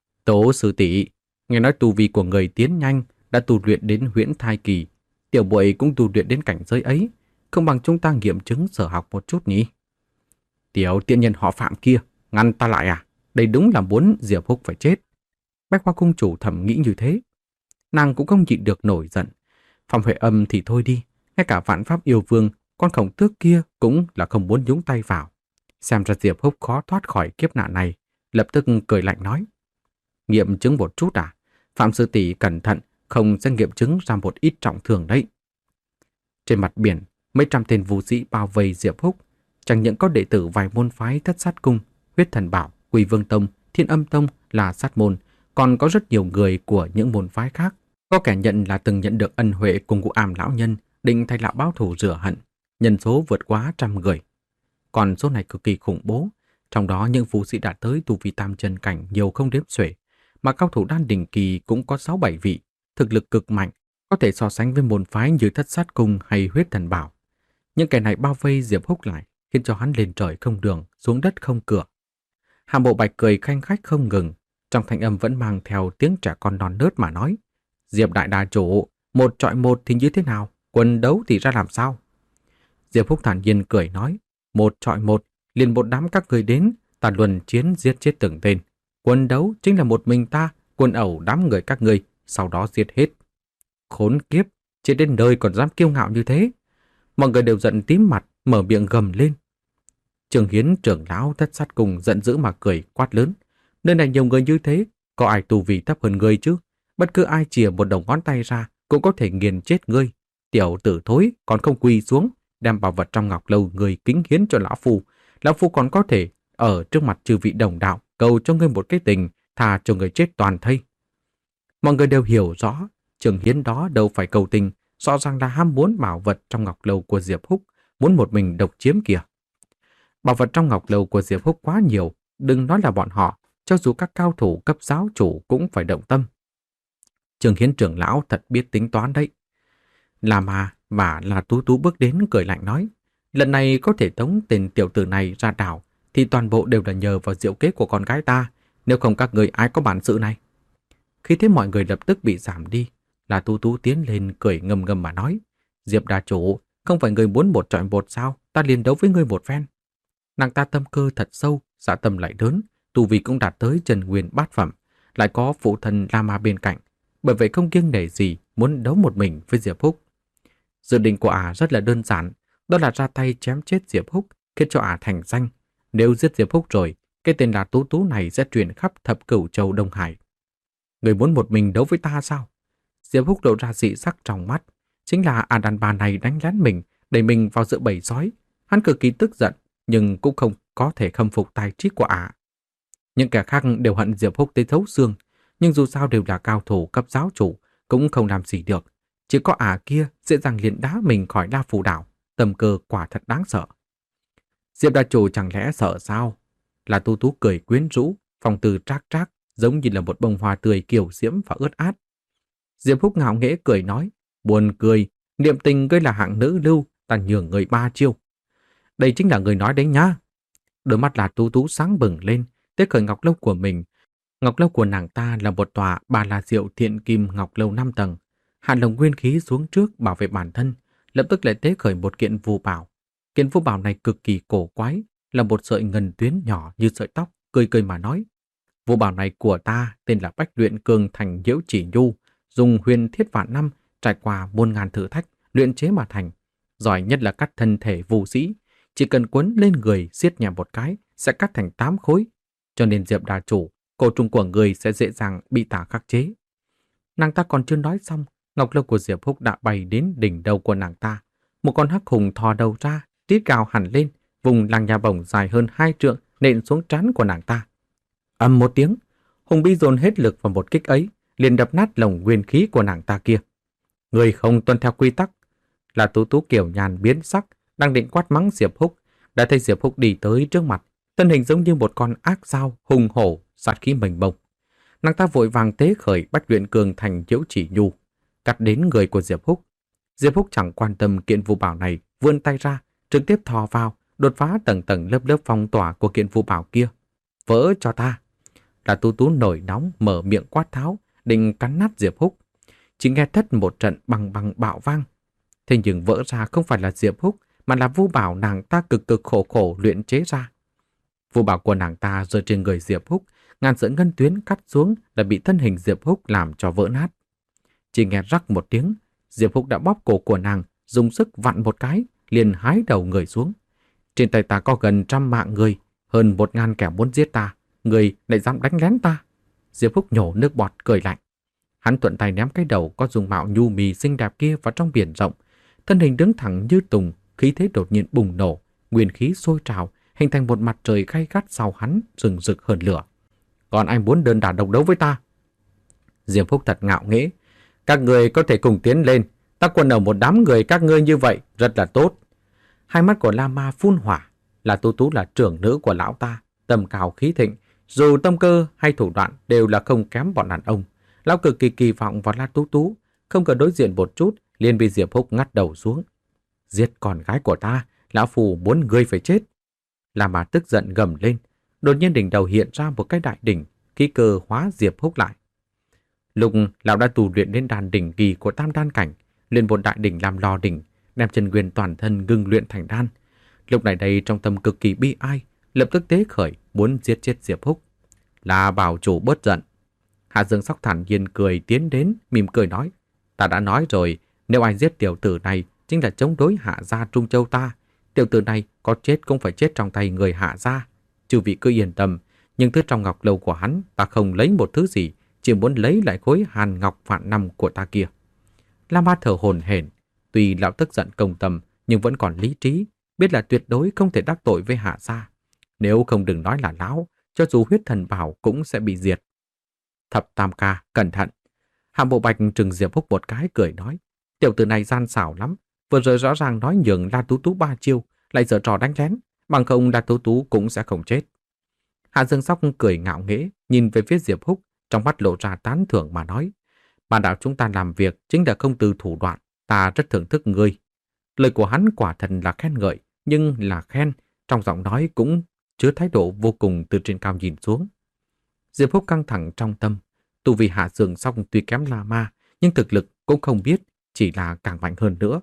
Tố sư tỷ, nghe nói tu vi của người tiến nhanh, đã tu luyện đến huyễn thai kỳ, tiểu muội cũng tu luyện đến cảnh giới ấy, không bằng chúng ta nghiệm chứng sở học một chút nhỉ? Tiểu tiện nhân họ Phạm kia, ngăn ta lại à? Đây đúng là muốn Diệp Húc phải chết. Bách Hoa Cung chủ thầm nghĩ như thế. Nàng cũng không nhịn được nổi giận. Phạm Huệ Âm thì thôi đi, ngay cả Vạn Pháp Yêu Vương, con khổng tước kia cũng là không muốn nhúng tay vào. Xem ra Diệp Húc khó thoát khỏi kiếp nạn này, lập tức cười lạnh nói. Nghiệm chứng một chút à? Phạm sư tỷ cẩn thận, không sẽ nghiệm chứng ra một ít trọng thương đấy. Trên mặt biển, mấy trăm tên vũ sĩ bao vây Diệp Húc, chẳng những có đệ tử vài môn phái Thất Sát Cung, Huyết Thần Bảo, Quỷ Vương Tông, Thiên Âm Tông là sát môn, còn có rất nhiều người của những môn phái khác. Có kẻ nhận là từng nhận được ân huệ cùng Ngũ Ảm lão nhân, định thay lão báo thù rửa hận, nhân số vượt quá trăm người. Còn số này cực kỳ khủng bố, trong đó những vũ sĩ đã tới tu vi tam chân cảnh nhiều không đếm xuể, mà cao thủ đan đỉnh kỳ cũng có sáu bảy vị, thực lực cực mạnh, có thể so sánh với môn phái như Thất Sát Cung hay Huyết Thần Bảo. Những kẻ này bao vây Diệp Húc lại, khiến cho hắn lên trời không đường, xuống đất không cửa. Hàm Bộ Bạch cười khanh khách không ngừng, trong thanh âm vẫn mang theo tiếng trẻ con non nớt mà nói. Diệp đại đà chủ, một trọi một thì như thế nào? Quân đấu thì ra làm sao? Diệp Húc thản nhiên cười nói, một trọi một, liền một đám các người đến, ta luân chiến giết chết từng tên. Quân đấu chính là một mình ta, quân ẩu đám người các người, sau đó giết hết. Khốn kiếp, chết đến nơi còn dám kiêu ngạo như thế. Mọi người đều giận tím mặt, mở miệng gầm lên. Trường Hiến trưởng lão Thất Sát Cùng giận dữ mà cười quát lớn. Nơi này nhiều người như thế, có ai tu vi thấp hơn ngươi chứ? Bất cứ ai chìa một đầu ngón tay ra cũng có thể nghiền chết ngươi. Tiểu tử thối còn không quỳ xuống, đem bảo vật trong ngọc lâu người kính hiến cho lão phu. Lão phu còn có thể ở trước mặt chư vị đồng đạo cầu cho ngươi một cái tình, thà cho người chết toàn thây. Mọi người đều hiểu rõ, Trường Hiến đó đâu phải cầu tình, rõ ràng là ham muốn bảo vật trong ngọc lâu của Diệp Húc, muốn một mình độc chiếm kìa. Bảo vật trong ngọc lâu của Diệp Húc quá nhiều, đừng nói là bọn họ, cho dù các cao thủ cấp giáo chủ cũng phải động tâm. Trường Hiến trưởng lão thật biết tính toán đấy. Là mà, và là Tú Tú bước đến cười lạnh nói, lần này có thể tống tên tiểu tử này ra đảo, thì toàn bộ đều là nhờ vào diệu kế của con gái ta, nếu không các người ai có bản sự này. Khi thấy mọi người lập tức bị giảm đi, là Tú Tú tiến lên cười ngầm ngầm mà nói, Diệp đà chủ, không phải người muốn một trọi một sao, ta liền đấu với ngươi một phen. Nàng ta tâm cơ thật sâu, dạ tâm lại lớn, tu vi cũng đạt tới Trần Nguyên bát phẩm, lại có phụ thân La Ma bên cạnh, bởi vậy không kiêng nể gì muốn đấu một mình với Diệp Húc. Dự định của ả rất là đơn giản, đó là ra tay chém chết Diệp Húc, khiến cho ả thành danh. Nếu giết Diệp Húc rồi, cái tên là Tú Tú này sẽ truyền khắp thập cửu châu Đông Hải. Người muốn một mình đấu với ta sao? Diệp Húc lộ ra dị sắc trong mắt, chính là ả đàn bà này đánh lén mình, đẩy mình vào giữa bầy sói. Hắn cực kỳ tức giận, nhưng cũng không có thể khâm phục tài trí của ả. Những kẻ khác đều hận Diệp Húc tới thấu xương, nhưng dù sao đều là cao thủ cấp giáo chủ, cũng không làm gì được. Chỉ có ả kia dễ dàng liền đá mình khỏi La Phù đảo, tầm cơ quả thật đáng sợ. Diệp đà chủ chẳng lẽ sợ sao? Là Tú Tú cười quyến rũ, phong từ trác trác, giống như là một bông hoa tươi kiều diễm và ướt át. Diệp Húc ngạo nghễ cười nói, buồn cười, niệm tình ngươi là hạng nữ lưu, ta nhường người ba chiêu. Đây chính là người nói đấy nhá. Đôi mắt là Tú Tú sáng bừng lên, tế khởi ngọc lâu của mình. Ngọc lâu của nàng ta là một tòa Bà La Diệu Thiện Kim ngọc lâu năm tầng. Hạ lồng nguyên khí xuống trước bảo vệ bản thân, lập tức lại tế khởi một kiện phù bảo. Kiện phù bảo này cực kỳ cổ quái, là một sợi ngân tuyến nhỏ như sợi tóc, cười cười mà nói. Phù bảo này của ta tên là Bách Luyện Cường Thành Nhiễu Chỉ Nhu, dùng huyền thiết vạn năm, trải qua muôn ngàn thử thách, luyện chế mà thành. Giỏi nhất là cắt thân thể vũ sĩ, chỉ cần quấn lên người siết nhẹ một cái sẽ cắt thành tám khối, cho nên Diệp đà chủ, cổ trùng của người sẽ dễ dàng bị tà khắc chế. Nàng ta còn chưa nói xong, ngọc lâu của Diệp Húc đã bay đến đỉnh đầu của nàng ta. Một con hắc hùng thò đầu ra, rít gào hẳn lên, vùng làng nhà bổng dài hơn hai trượng nện xuống trán của nàng ta. Ầm một tiếng, hùng bi dồn hết lực vào một kích ấy, liền đập nát lồng nguyên khí của nàng ta kia. Người không tuân theo quy tắc. Là Tú Tú kiểu nhàn biến sắc, đang định quát mắng Diệp Húc, đã thấy Diệp Húc đi tới trước mặt, thân hình giống như một con ác dao hùng hổ, sát khí mênh mông. Nàng ta vội vàng tế khởi Bách Luyện Cường Thành Nhiễu Chỉ Nhu, cắt đến người của Diệp Húc. Diệp Húc chẳng quan tâm kiện phù bảo này, vươn tay ra, trực tiếp thò vào, đột phá tầng tầng lớp lớp phong tỏa của kiện phù bảo kia. Vỡ cho ta! Là Tú Tú nổi nóng mở miệng quát tháo, định cắn nát Diệp Húc. Chỉ nghe thất một trận bằng bằng bạo vang. Thế nhưng vỡ ra không phải là Diệp Húc, mà là phù bảo nàng ta cực cực khổ khổ luyện chế ra. Phù bảo của nàng ta rơi trên người Diệp Húc, ngàn sợi ngân tuyến cắt xuống đã bị thân hình Diệp Húc làm cho vỡ nát. Chỉ nghe rắc một tiếng, Diệp Húc đã bóp cổ của nàng, dùng sức vặn một cái, liền hái đầu người xuống. Trên tay ta có gần trăm mạng người, hơn một ngàn kẻ muốn giết ta, người lại dám đánh lén ta. Diệp Húc nhổ nước bọt cười lạnh. Hắn thuận tay ném cái đầu có dung mạo nhu mì xinh đẹp kia vào trong biển rộng, thân hình đứng thẳng như tùng, khí thế đột nhiên bùng nổ, nguyên khí sôi trào, hình thành một mặt trời gay gắt sau hắn, rừng rực hơn lửa. Còn anh muốn đơn đả độc đấu với ta? Diệp Húc thật ngạo nghễ. Các người có thể cùng tiến lên, ta quần ở một đám người các ngươi như vậy, rất là tốt. Hai mắt của La Ma phun hỏa. Là Tú Tú là trưởng nữ của lão ta, tầm cao khí thịnh, dù tâm cơ hay thủ đoạn đều là không kém bọn đàn ông. Lão cực kỳ kỳ vọng vào La Tú Tú, không cần đối diện một chút, liền bị Diệp Húc ngắt đầu xuống. Giết con gái của ta, lão phù muốn ngươi phải chết. La Ma tức giận gầm lên, đột nhiên đỉnh đầu hiện ra một cái đại đỉnh, khí cơ hóa Diệp Húc lại. Lúc lão đã tu luyện đến đan đỉnh kỳ của tam đan cảnh, lên một đại đỉnh làm lò đỉnh, đem chân nguyên toàn thân ngưng luyện thành đan. Lúc này đây trong tâm cực kỳ bi ai, lập tức tế khởi muốn giết chết Diệp Húc. Là bảo chủ bớt giận. Hạ Dương Sóc thản nhiên cười tiến đến, mỉm cười nói, ta đã nói rồi, nếu ai giết tiểu tử này chính là chống đối Hạ gia Trung Châu ta, Tiểu tử này có chết cũng phải chết trong tay người Hạ gia. Chư vị cứ yên tâm, nhưng thứ trong ngọc lâu của hắn ta không lấy một thứ gì, chỉ muốn lấy lại khối hàn ngọc vạn năm của ta kia. La Ma thở hổn hển, tuy lão tức giận công tâm nhưng vẫn còn lý trí, biết là tuyệt đối không thể đắc tội với Hạ gia. Nếu không đừng nói là lão, cho dù huyết thần bảo cũng sẽ bị diệt. Thập Tam ca, cẩn thận. Hạ Bộ Bạch trừng Diệp Húc một cái cười nói, tiểu tử này gian xảo lắm, vừa rồi rõ ràng nói nhường La Tú Tú ba chiêu, lại giở trò đánh lén, bằng không La Tú Tú cũng sẽ không chết. Hạ Dương Sóc cười ngạo nghễ, nhìn về phía Diệp Húc, trong mắt lộ ra tán thưởng mà nói, mà đạo chúng ta làm việc chính là không từ thủ đoạn, ta rất thưởng thức ngươi. Lời của hắn quả thật là khen ngợi, nhưng là khen, trong giọng nói cũng chứa thái độ vô cùng từ trên cao nhìn xuống. Diệp Húc căng thẳng trong tâm, tu vì Hạ Dương Sóc tuy kém La Ma, nhưng thực lực cũng không biết, chỉ là càng mạnh hơn nữa.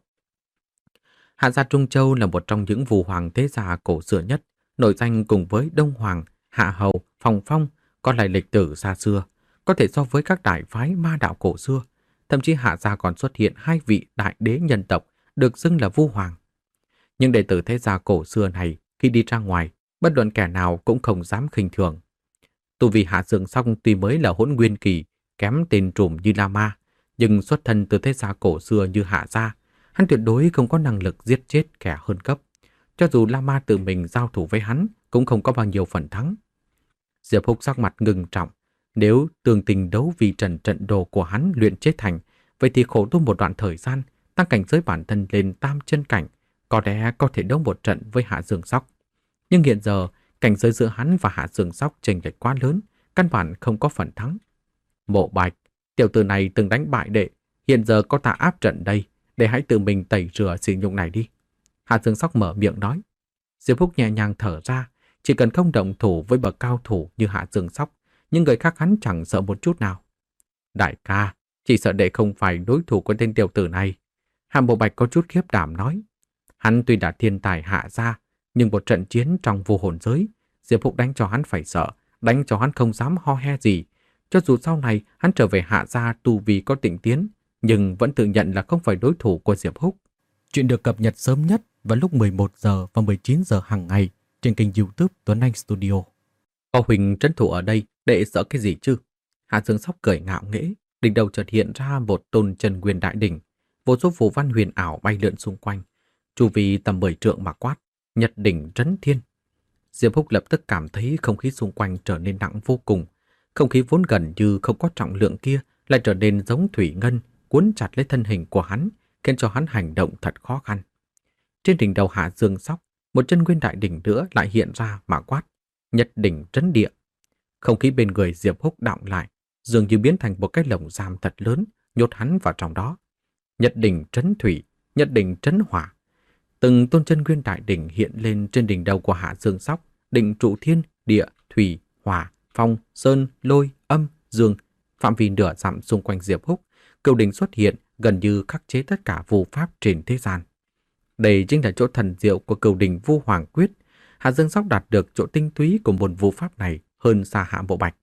Hạ gia Trung Châu là một trong những vù hoàng thế gia cổ xưa nhất, nổi danh cùng với Đông Hoàng, Hạ Hầu, Phòng Phong, có lại lịch sử xa xưa, có thể so với các đại phái ma đạo cổ xưa. Thậm chí Hạ gia còn xuất hiện hai vị đại đế nhân tộc được xưng là vu hoàng. Nhưng đệ tử thế gia cổ xưa này khi đi ra ngoài, bất luận kẻ nào cũng không dám khinh thường. Tu vì Hạ Dương Sóc tuy mới là hỗn nguyên kỳ, kém tên trùm như La Ma, nhưng xuất thân từ thế gia cổ xưa như Hạ gia, hắn tuyệt đối không có năng lực giết chết kẻ hơn cấp. Cho dù La Ma tự mình giao thủ với hắn, cũng không có bao nhiêu phần thắng. Diệp Húc sắc mặt ngưng trọng. Nếu tường tình đấu vì trần trận đồ của hắn luyện chế thành, vậy thì khổ tu một đoạn thời gian, tăng cảnh giới bản thân lên tam chân cảnh, có lẽ có thể đấu một trận với Hạ Dương Sóc. Nhưng hiện giờ, cảnh giới giữa hắn và Hạ Dương Sóc chênh lệch quá lớn, căn bản không có phần thắng. Mộ Bạch, tiểu tử này từng đánh bại đệ, hiện giờ có ta áp trận đây, để hãy tự mình tẩy rửa sỉ nhục này đi. Hạ Dương Sóc mở miệng nói. Diệp Húc nhẹ nhàng thở ra, chỉ cần không động thủ với bậc cao thủ như Hạ Dương Sóc, nhưng người khác hắn chẳng sợ một chút nào. Đại ca, chỉ sợ đệ không phải đối thủ của tên tiểu tử này. Hạ Bộ Bạch có chút khiếp đảm nói. Hắn tuy đã thiên tài Hạ gia, nhưng một trận chiến trong vô hồn giới, Diệp Húc đánh cho hắn phải sợ, đánh cho hắn không dám ho he gì. Cho dù sau này hắn trở về Hạ gia tu vi có tịnh tiến, nhưng vẫn tự nhận là không phải đối thủ của Diệp Húc. Chuyện được cập nhật sớm nhất vào lúc mười một giờ và mười chín giờ hàng ngày trên kênh YouTube Tuấn Anh Studio. Có Huỳnh trấn thủ ở đây, đệ sợ cái gì chứ? Hạ Dương Sóc cười ngạo nghễ, đỉnh đầu chợt hiện ra một tôn chân nguyên đại đỉnh, vô số phù văn huyền ảo bay lượn xung quanh, chu vi tầm mười trượng mà quát, nhật đỉnh trấn thiên. Diệp Húc lập tức cảm thấy không khí xung quanh trở nên nặng vô cùng, không khí vốn gần như không có trọng lượng kia lại trở nên giống thủy ngân, cuốn chặt lấy thân hình của hắn, khiến cho hắn hành động thật khó khăn. Trên đỉnh đầu Hạ Dương Sóc, một chân nguyên đại đỉnh nữa lại hiện ra mà quát, nhật đỉnh trấn địa. Không khí bên người Diệp Húc đọng lại, dường như biến thành một cái lồng giam thật lớn, nhốt hắn vào trong đó. Nhật đỉnh trấn thủy, nhật đỉnh trấn hỏa. Từng tôn chân nguyên đại đỉnh hiện lên trên đỉnh đầu của Hạ Dương Sóc, đỉnh trụ thiên, địa, thủy, hỏa, phong, sơn, lôi, âm, dương, phạm vi nửa dặm xung quanh Diệp Húc, cửu đỉnh xuất hiện gần như khắc chế tất cả vu pháp trên thế gian. Đây chính là chỗ thần diệu của cửu đỉnh Vu Hoàng Quyết. Hạ Dương Sóc đạt được chỗ tinh túy của môn vu pháp này hơn xa Hạ Bộ Bạch.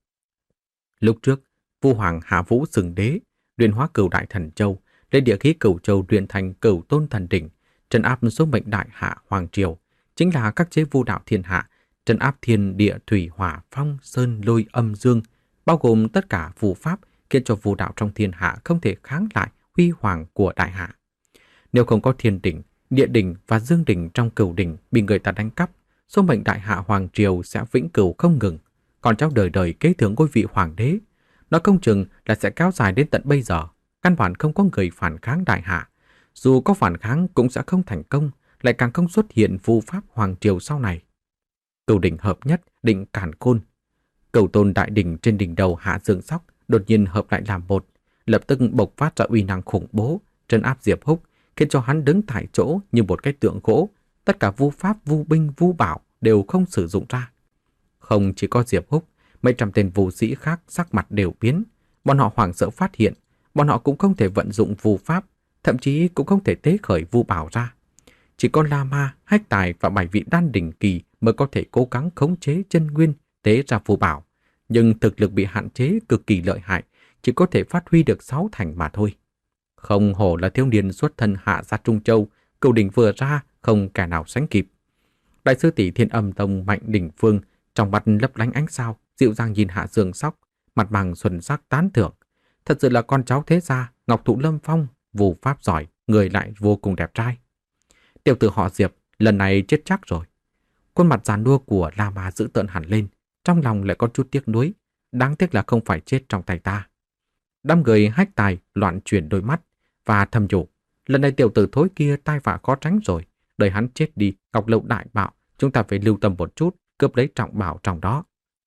Lúc trước, Vu Hoàng Hạ Vũ Sừng Đế luyện hóa cửu đại thần châu, lấy địa khí cửu châu luyện thành cửu tôn thần đỉnh, trấn áp số mệnh đại hạ hoàng triều, chính là các chế vu đạo thiên hạ, trấn áp thiên địa thủy hỏa phong sơn lôi âm dương, bao gồm tất cả vu pháp, khiến cho vu đạo trong thiên hạ không thể kháng lại huy hoàng của đại hạ. Nếu không có thiên đỉnh, địa đỉnh và dương đỉnh trong cửu đỉnh bị người ta đánh cắp, số mệnh đại hạ hoàng triều sẽ vĩnh cửu không ngừng, còn cháu đời đời kế thừa ngôi vị hoàng đế. Nó không chừng là sẽ kéo dài đến tận bây giờ, căn bản không có người phản kháng đại hạ. Dù có phản kháng cũng sẽ không thành công, lại càng không xuất hiện vu pháp hoàng triều sau này. Cửu đỉnh hợp nhất, định càn khôn. Cửu tôn đại đỉnh trên đỉnh đầu Hạ Dương Sóc đột nhiên hợp lại làm một, lập tức bộc phát ra uy năng khủng bố, trấn áp Diệp Húc, khiến cho hắn đứng tại chỗ như một cái tượng gỗ. Tất cả vu pháp, vu binh, vu bảo đều không sử dụng ra. Không chỉ có Diệp Húc, mấy trăm tên vu sĩ khác sắc mặt đều biến. Bọn họ hoảng sợ phát hiện, bọn họ cũng không thể vận dụng vu pháp, thậm chí cũng không thể tế khởi vu bảo ra. Chỉ có La Ma, Hách Tài và bảy vị đan đỉnh kỳ mới có thể cố gắng khống chế chân nguyên tế ra vu bảo, nhưng thực lực bị hạn chế cực kỳ lợi hại, chỉ có thể phát huy được sáu thành mà thôi. Không hổ là thiếu niên xuất thân Hạ gia Trung Châu, cửu đỉnh vừa ra không kẻ nào sánh kịp. Đại sư tỷ Thiên Âm Tông Mạnh Đỉnh Phương trong mắt lấp lánh ánh sao, dịu dàng nhìn Hạ Dương Sóc, mặt màng xuân sắc tán thưởng. Thật sự là con cháu thế gia, Ngọc Thụ Lâm Phong, vù pháp giỏi, người lại vô cùng đẹp trai. Tiểu tử họ Diệp lần này chết chắc rồi. Khuôn mặt giàn nua của La Ma dữ tợn hẳn lên, trong lòng lại có chút tiếc nuối, đáng tiếc là không phải chết trong tay ta. Đám người hách tài loạn chuyển đôi mắt và thầm nhủ, lần này tiểu tử thối kia tai vạ khó tránh rồi, đợi hắn chết đi, Ngọc Lậu đại bạo, chúng ta phải lưu tâm một chút, cướp lấy trọng bảo trong đó.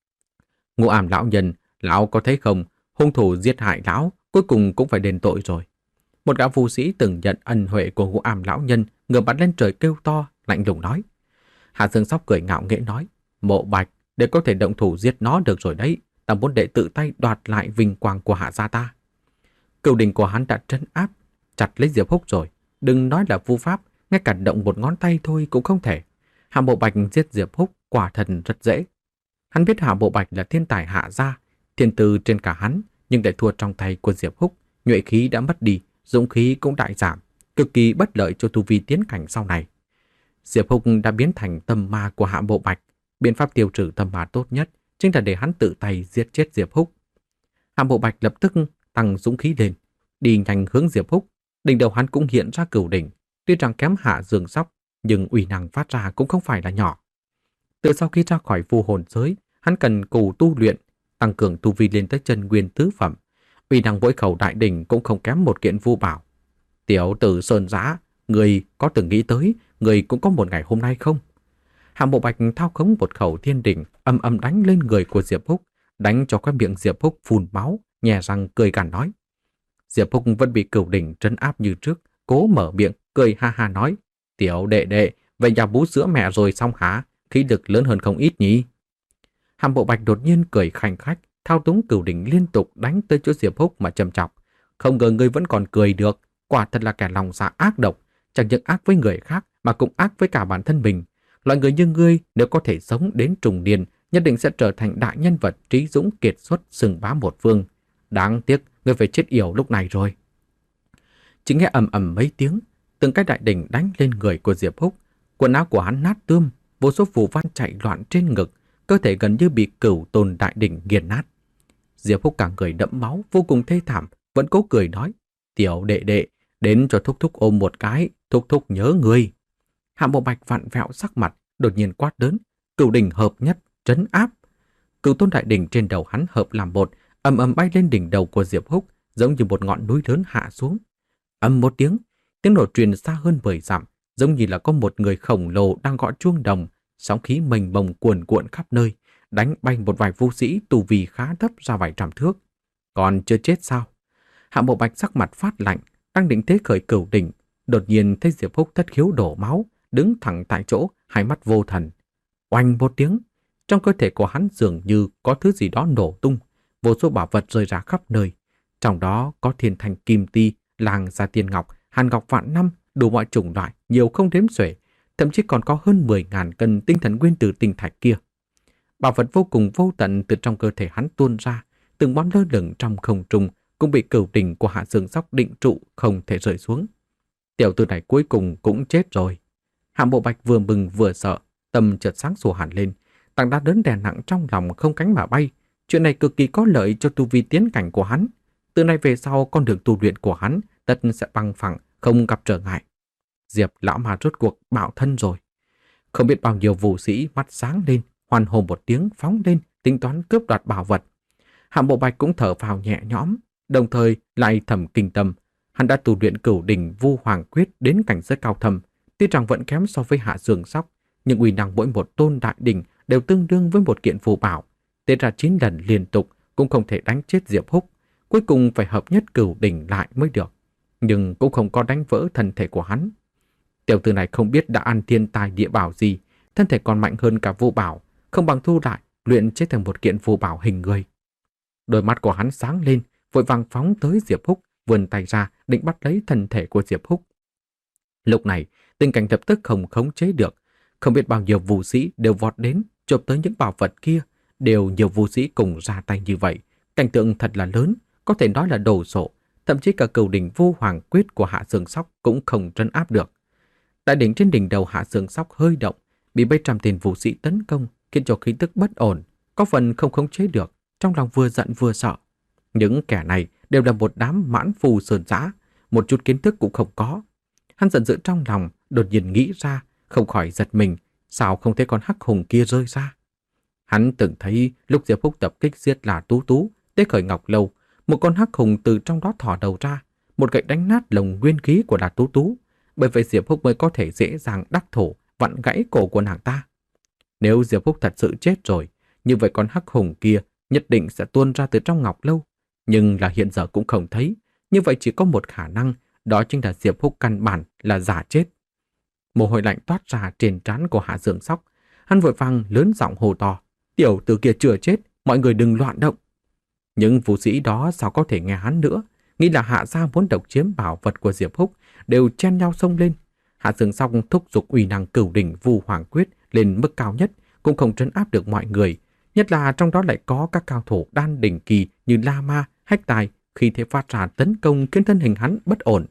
Ngũ Ảm lão nhân, lão có thấy không, hung thủ giết hại lão cuối cùng cũng phải đền tội rồi. Một gã phu sĩ từng nhận ân huệ của Ngũ Ảm lão nhân ngửa mặt lên trời kêu to, lạnh lùng nói. Hạ Dương Sóc cười ngạo nghễ nói, Mộ Bạch, để có thể động thủ giết nó được rồi đấy, ta muốn đệ tự tay đoạt lại vinh quang của Hạ gia ta. Cửu đình của hắn đã trấn áp chặt lấy Diệp Húc rồi, đừng nói là vu pháp, ngay cả động một ngón tay thôi cũng không thể. Hạ Mộ Bạch giết Diệp Húc quả thật rất dễ. Hắn biết Hạ Mộ Bạch là thiên tài Hạ gia, thiên tư trên cả hắn, nhưng để thua trong tay của Diệp Húc, nhuệ khí đã mất đi, dũng khí cũng đại giảm, cực kỳ bất lợi cho tu vi tiến cảnh sau này. Diệp Húc đã biến thành tâm ma của Hạ Mộ Bạch, biện pháp tiêu trừ tâm ma tốt nhất chính là để hắn tự tay giết chết Diệp Húc. Hạ Mộ Bạch lập tức tăng dũng khí lên, đi nhanh hướng Diệp Húc. Đỉnh đầu hắn cũng hiện ra cửu đỉnh, tuy rằng kém Hạ Dương Sóc, nhưng uy năng phát ra cũng không phải là nhỏ. Từ sau khi ra khỏi vu hồn giới, hắn cần cù tu luyện, tăng cường tu vi lên tới chân nguyên tứ phẩm. Uy năng vỗi khẩu đại đỉnh cũng không kém một kiện vu bảo. Tiểu tử Sơn Giã, người có từng nghĩ tới người cũng có một ngày hôm nay không? Hạ Mộ Bạch thao khống một khẩu thiên đỉnh, âm âm đánh lên người của Diệp Húc, đánh cho cái miệng Diệp Húc phun máu, nhè răng cười gằn nói. Diệp Húc vẫn bị cửu đỉnh trấn áp như trước, cố mở miệng, cười ha ha nói. Tiểu đệ đệ, vậy nhà bú sữa mẹ rồi xong hả? Khí lực lớn hơn không ít nhỉ? Hạ Mộ Bạch đột nhiên cười khanh khách, thao túng cửu đỉnh liên tục đánh tới chỗ Diệp Húc mà châm chọc. Không ngờ ngươi vẫn còn cười được, quả thật là kẻ lòng dạ ác độc, chẳng những ác với người khác mà cũng ác với cả bản thân mình. Loại người như ngươi nếu có thể sống đến trùng niên, nhất định sẽ trở thành đại nhân vật trí dũng kiệt xuất xưng bá một phương. Đáng tiếc, ngươi phải chết yểu lúc này rồi. Chỉ nghe ầm ầm mấy tiếng, từng cái đại đỉnh đánh lên người của Diệp Húc, quần áo của hắn nát tươm, vô số phù văn chạy loạn trên ngực, cơ thể gần như bị cửu tôn đại đỉnh nghiền nát. Diệp Húc cả người đẫm máu, vô cùng thê thảm, vẫn cố cười nói: "Tiểu đệ đệ, đến cho thúc thúc ôm một cái, thúc thúc nhớ ngươi." Hạ Mộ Bạch vặn vẹo sắc mặt, đột nhiên quát lớn: "Cửu đỉnh hợp nhất, trấn áp!" Cửu tôn đại đỉnh trên đầu hắn hợp làm một, ầm ầm bay lên đỉnh đầu của Diệp Húc, giống như một ngọn núi lớn hạ xuống. Ầm một tiếng, tiếng nổ truyền xa hơn mười dặm, giống như là có một người khổng lồ đang gõ chuông đồng, sóng khí mênh mông cuồn cuộn khắp nơi, đánh bay một vài vũ sĩ tu vi khá thấp ra vài trăm thước. Còn chưa chết sao? Hạ Mộ Bạch sắc mặt phát lạnh, đang định thế khởi cửu đỉnh, đột nhiên thấy Diệp Húc thất khiếu đổ máu, đứng thẳng tại chỗ, hai mắt vô thần. Oanh một tiếng, trong cơ thể của hắn dường như có thứ gì đó nổ tung, vô số bảo vật rơi ra khắp nơi. Trong đó có thiên thành kim ti, làng gia tiên ngọc, hàn ngọc vạn năm, đủ mọi chủng loại, nhiều không đếm xuể, thậm chí còn có hơn mười ngàn cân tinh thần nguyên tử tinh thạch kia. Bảo vật vô cùng vô tận từ trong cơ thể hắn tuôn ra, từng món lơ lửng trong không trung cũng bị cửu đỉnh của Hạ Dương Sóc định trụ, không thể rơi xuống. Tiểu tử này cuối cùng cũng chết rồi. Hạ Mộ Bạch vừa mừng vừa sợ, tâm chợt sáng sủa hẳn lên, tảng đá lớn đè nặng trong lòng không cánh mà bay. Chuyện này cực kỳ có lợi cho tu vi tiến cảnh của hắn. Từ nay về sau, con đường tu luyện của hắn tất sẽ bằng phẳng, không gặp trở ngại. Diệp lão mà rốt cuộc bạo thân rồi. Không biết bao nhiêu vũ sĩ mắt sáng lên, hoan hô một tiếng phóng lên, tính toán cướp đoạt bảo vật. Hạ Mộ Bạch cũng thở phào nhẹ nhõm, đồng thời lại thầm kinh tâm. Hắn đã tu luyện cửu đỉnh Vu Hoàng Quyết đến cảnh giới cao thâm, tuy rằng vẫn kém so với Hạ Dương Sóc, nhưng uy năng mỗi một tôn đại đỉnh đều tương đương với một kiện phù bảo. Tế ra chín lần liên tục cũng không thể đánh chết Diệp Húc, cuối cùng phải hợp nhất cửu đỉnh lại mới được. Nhưng cũng không có đánh vỡ thân thể của hắn. Tiểu tử này không biết đã ăn thiên tài địa bảo gì, thân thể còn mạnh hơn cả vu bảo, không bằng thu lại, luyện chế thành một kiện phù bảo hình người. Đôi mắt của hắn sáng lên, vội vàng phóng tới Diệp Húc, vươn tay ra định bắt lấy thân thể của Diệp Húc. Lúc này, tình cảnh lập tức không khống chế được, không biết bao nhiêu vũ sĩ đều vọt đến, chộp tới những bảo vật kia, đều nhiều vũ sĩ cùng ra tay như vậy. Cảnh tượng thật là lớn, có thể nói là đồ sộ, thậm chí cả cửu đỉnh Vu Hoàng Quyết của Hạ Dương Sóc cũng không trấn áp được. Đại đỉnh trên đỉnh đầu Hạ Sương Sóc hơi động, bị mấy trăm tên vũ sĩ tấn công, khiến cho khí tức bất ổn, có phần không khống chế được, trong lòng vừa giận vừa sợ. Những kẻ này đều là một đám mãn phù sơn dã, một chút kiến thức cũng không có. Hắn giận dữ trong lòng, đột nhiên nghĩ ra, không khỏi giật mình, sao không thấy con hắc hùng kia rơi ra. Hắn từng thấy lúc Diệp Húc tập kích giết là Tú Tú, tới khởi Ngọc Lâu, một con hắc hùng từ trong đó thò đầu ra, một gậy đánh nát lồng nguyên khí của Đà Tú Tú. Bởi vậy Diệp Húc mới có thể dễ dàng đắc thủ, vặn gãy cổ của nàng ta. Nếu Diệp Húc thật sự chết rồi, như vậy con hắc hùng kia nhất định sẽ tuôn ra từ trong Ngọc Lâu. Nhưng là hiện giờ cũng không thấy, như vậy chỉ có một khả năng, đó chính là Diệp Húc căn bản là giả chết. Mồ hôi lạnh toát ra trên trán của Hạ Sương Sóc, hắn vội vàng lớn giọng hô to: "Tiểu tử kia chưa chết, mọi người đừng loạn động." Những vũ sĩ đó sao có thể nghe hắn nữa, nghĩ là Hạ gia muốn độc chiếm bảo vật của Diệp Húc, đều chen nhau xông lên. Hạ Sương Sóc thúc giục uy năng cửu đỉnh Vu Hoàng Quyết lên mức cao nhất, cũng không trấn áp được mọi người, nhất là trong đó lại có các cao thủ đan đỉnh kỳ như La Ma, Hách Tài, khi thế phát ra tấn công khiến thân hình hắn bất ổn.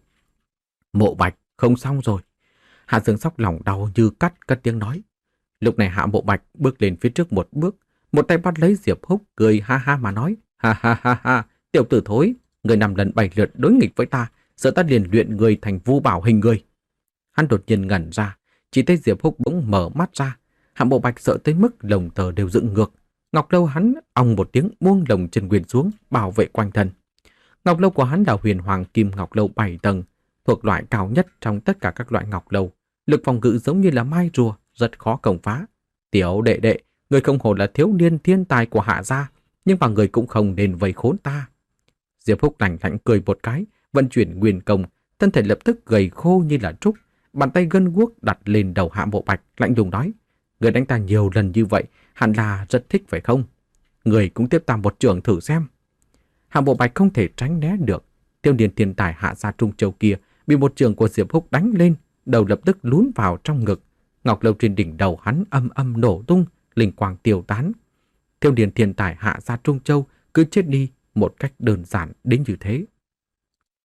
Mộ Bạch, không xong rồi. Hạ Sương Sóc lòng đau như cắt, cất tiếng nói. Lúc này Hạ Mộ Bạch bước lên phía trước một bước, một tay bắt lấy Diệp Húc, cười ha ha mà nói: "Ha ha ha ha, tiểu tử thối, người năm lần bảy lượt đối nghịch với ta, sợ ta liền luyện người thành Vu Bảo hình người." Hắn đột nhiên ngẩn ra, chỉ thấy Diệp Húc bỗng mở mắt ra. Hạ Mộ Bạch sợ tới mức lồng tờ đều dựng ngược. Ngọc Lâu hắn ong một tiếng buông lồng chân quyền xuống, bảo vệ quanh thân. Ngọc Lâu của hắn là Huyền Hoàng Kim Ngọc Lâu bảy tầng, thuộc loại cao nhất trong tất cả các loại ngọc lâu. Lực phòng ngự giống như là mai rùa, rất khó công phá. "Tiểu đệ đệ, người không hổ là thiếu niên thiên tài của Hạ gia, nhưng mà người cũng không nên vây khốn ta." Diệp Húc lạnh lạnh cười một cái, vận chuyển nguyên công, thân thể lập tức gầy khô như là trúc, bàn tay gân guốc đặt lên đầu Hạ Mộ Bạch, lạnh lùng nói: "Người đánh ta nhiều lần như vậy, hẳn là rất thích phải không? Người cũng tiếp ta một trường thử xem." Hạ Mộ Bạch không thể tránh né được, thiếu niên thiên tài Hạ gia Trung Châu kia bị một trường của Diệp Húc đánh lên, đầu lập tức lún vào trong ngực. Ngọc Lâu trên đỉnh đầu hắn âm âm nổ tung, linh quang tiêu tán. Thiếu niên thiên tài Hạ gia Trung Châu cứ chết đi một cách đơn giản đến như thế.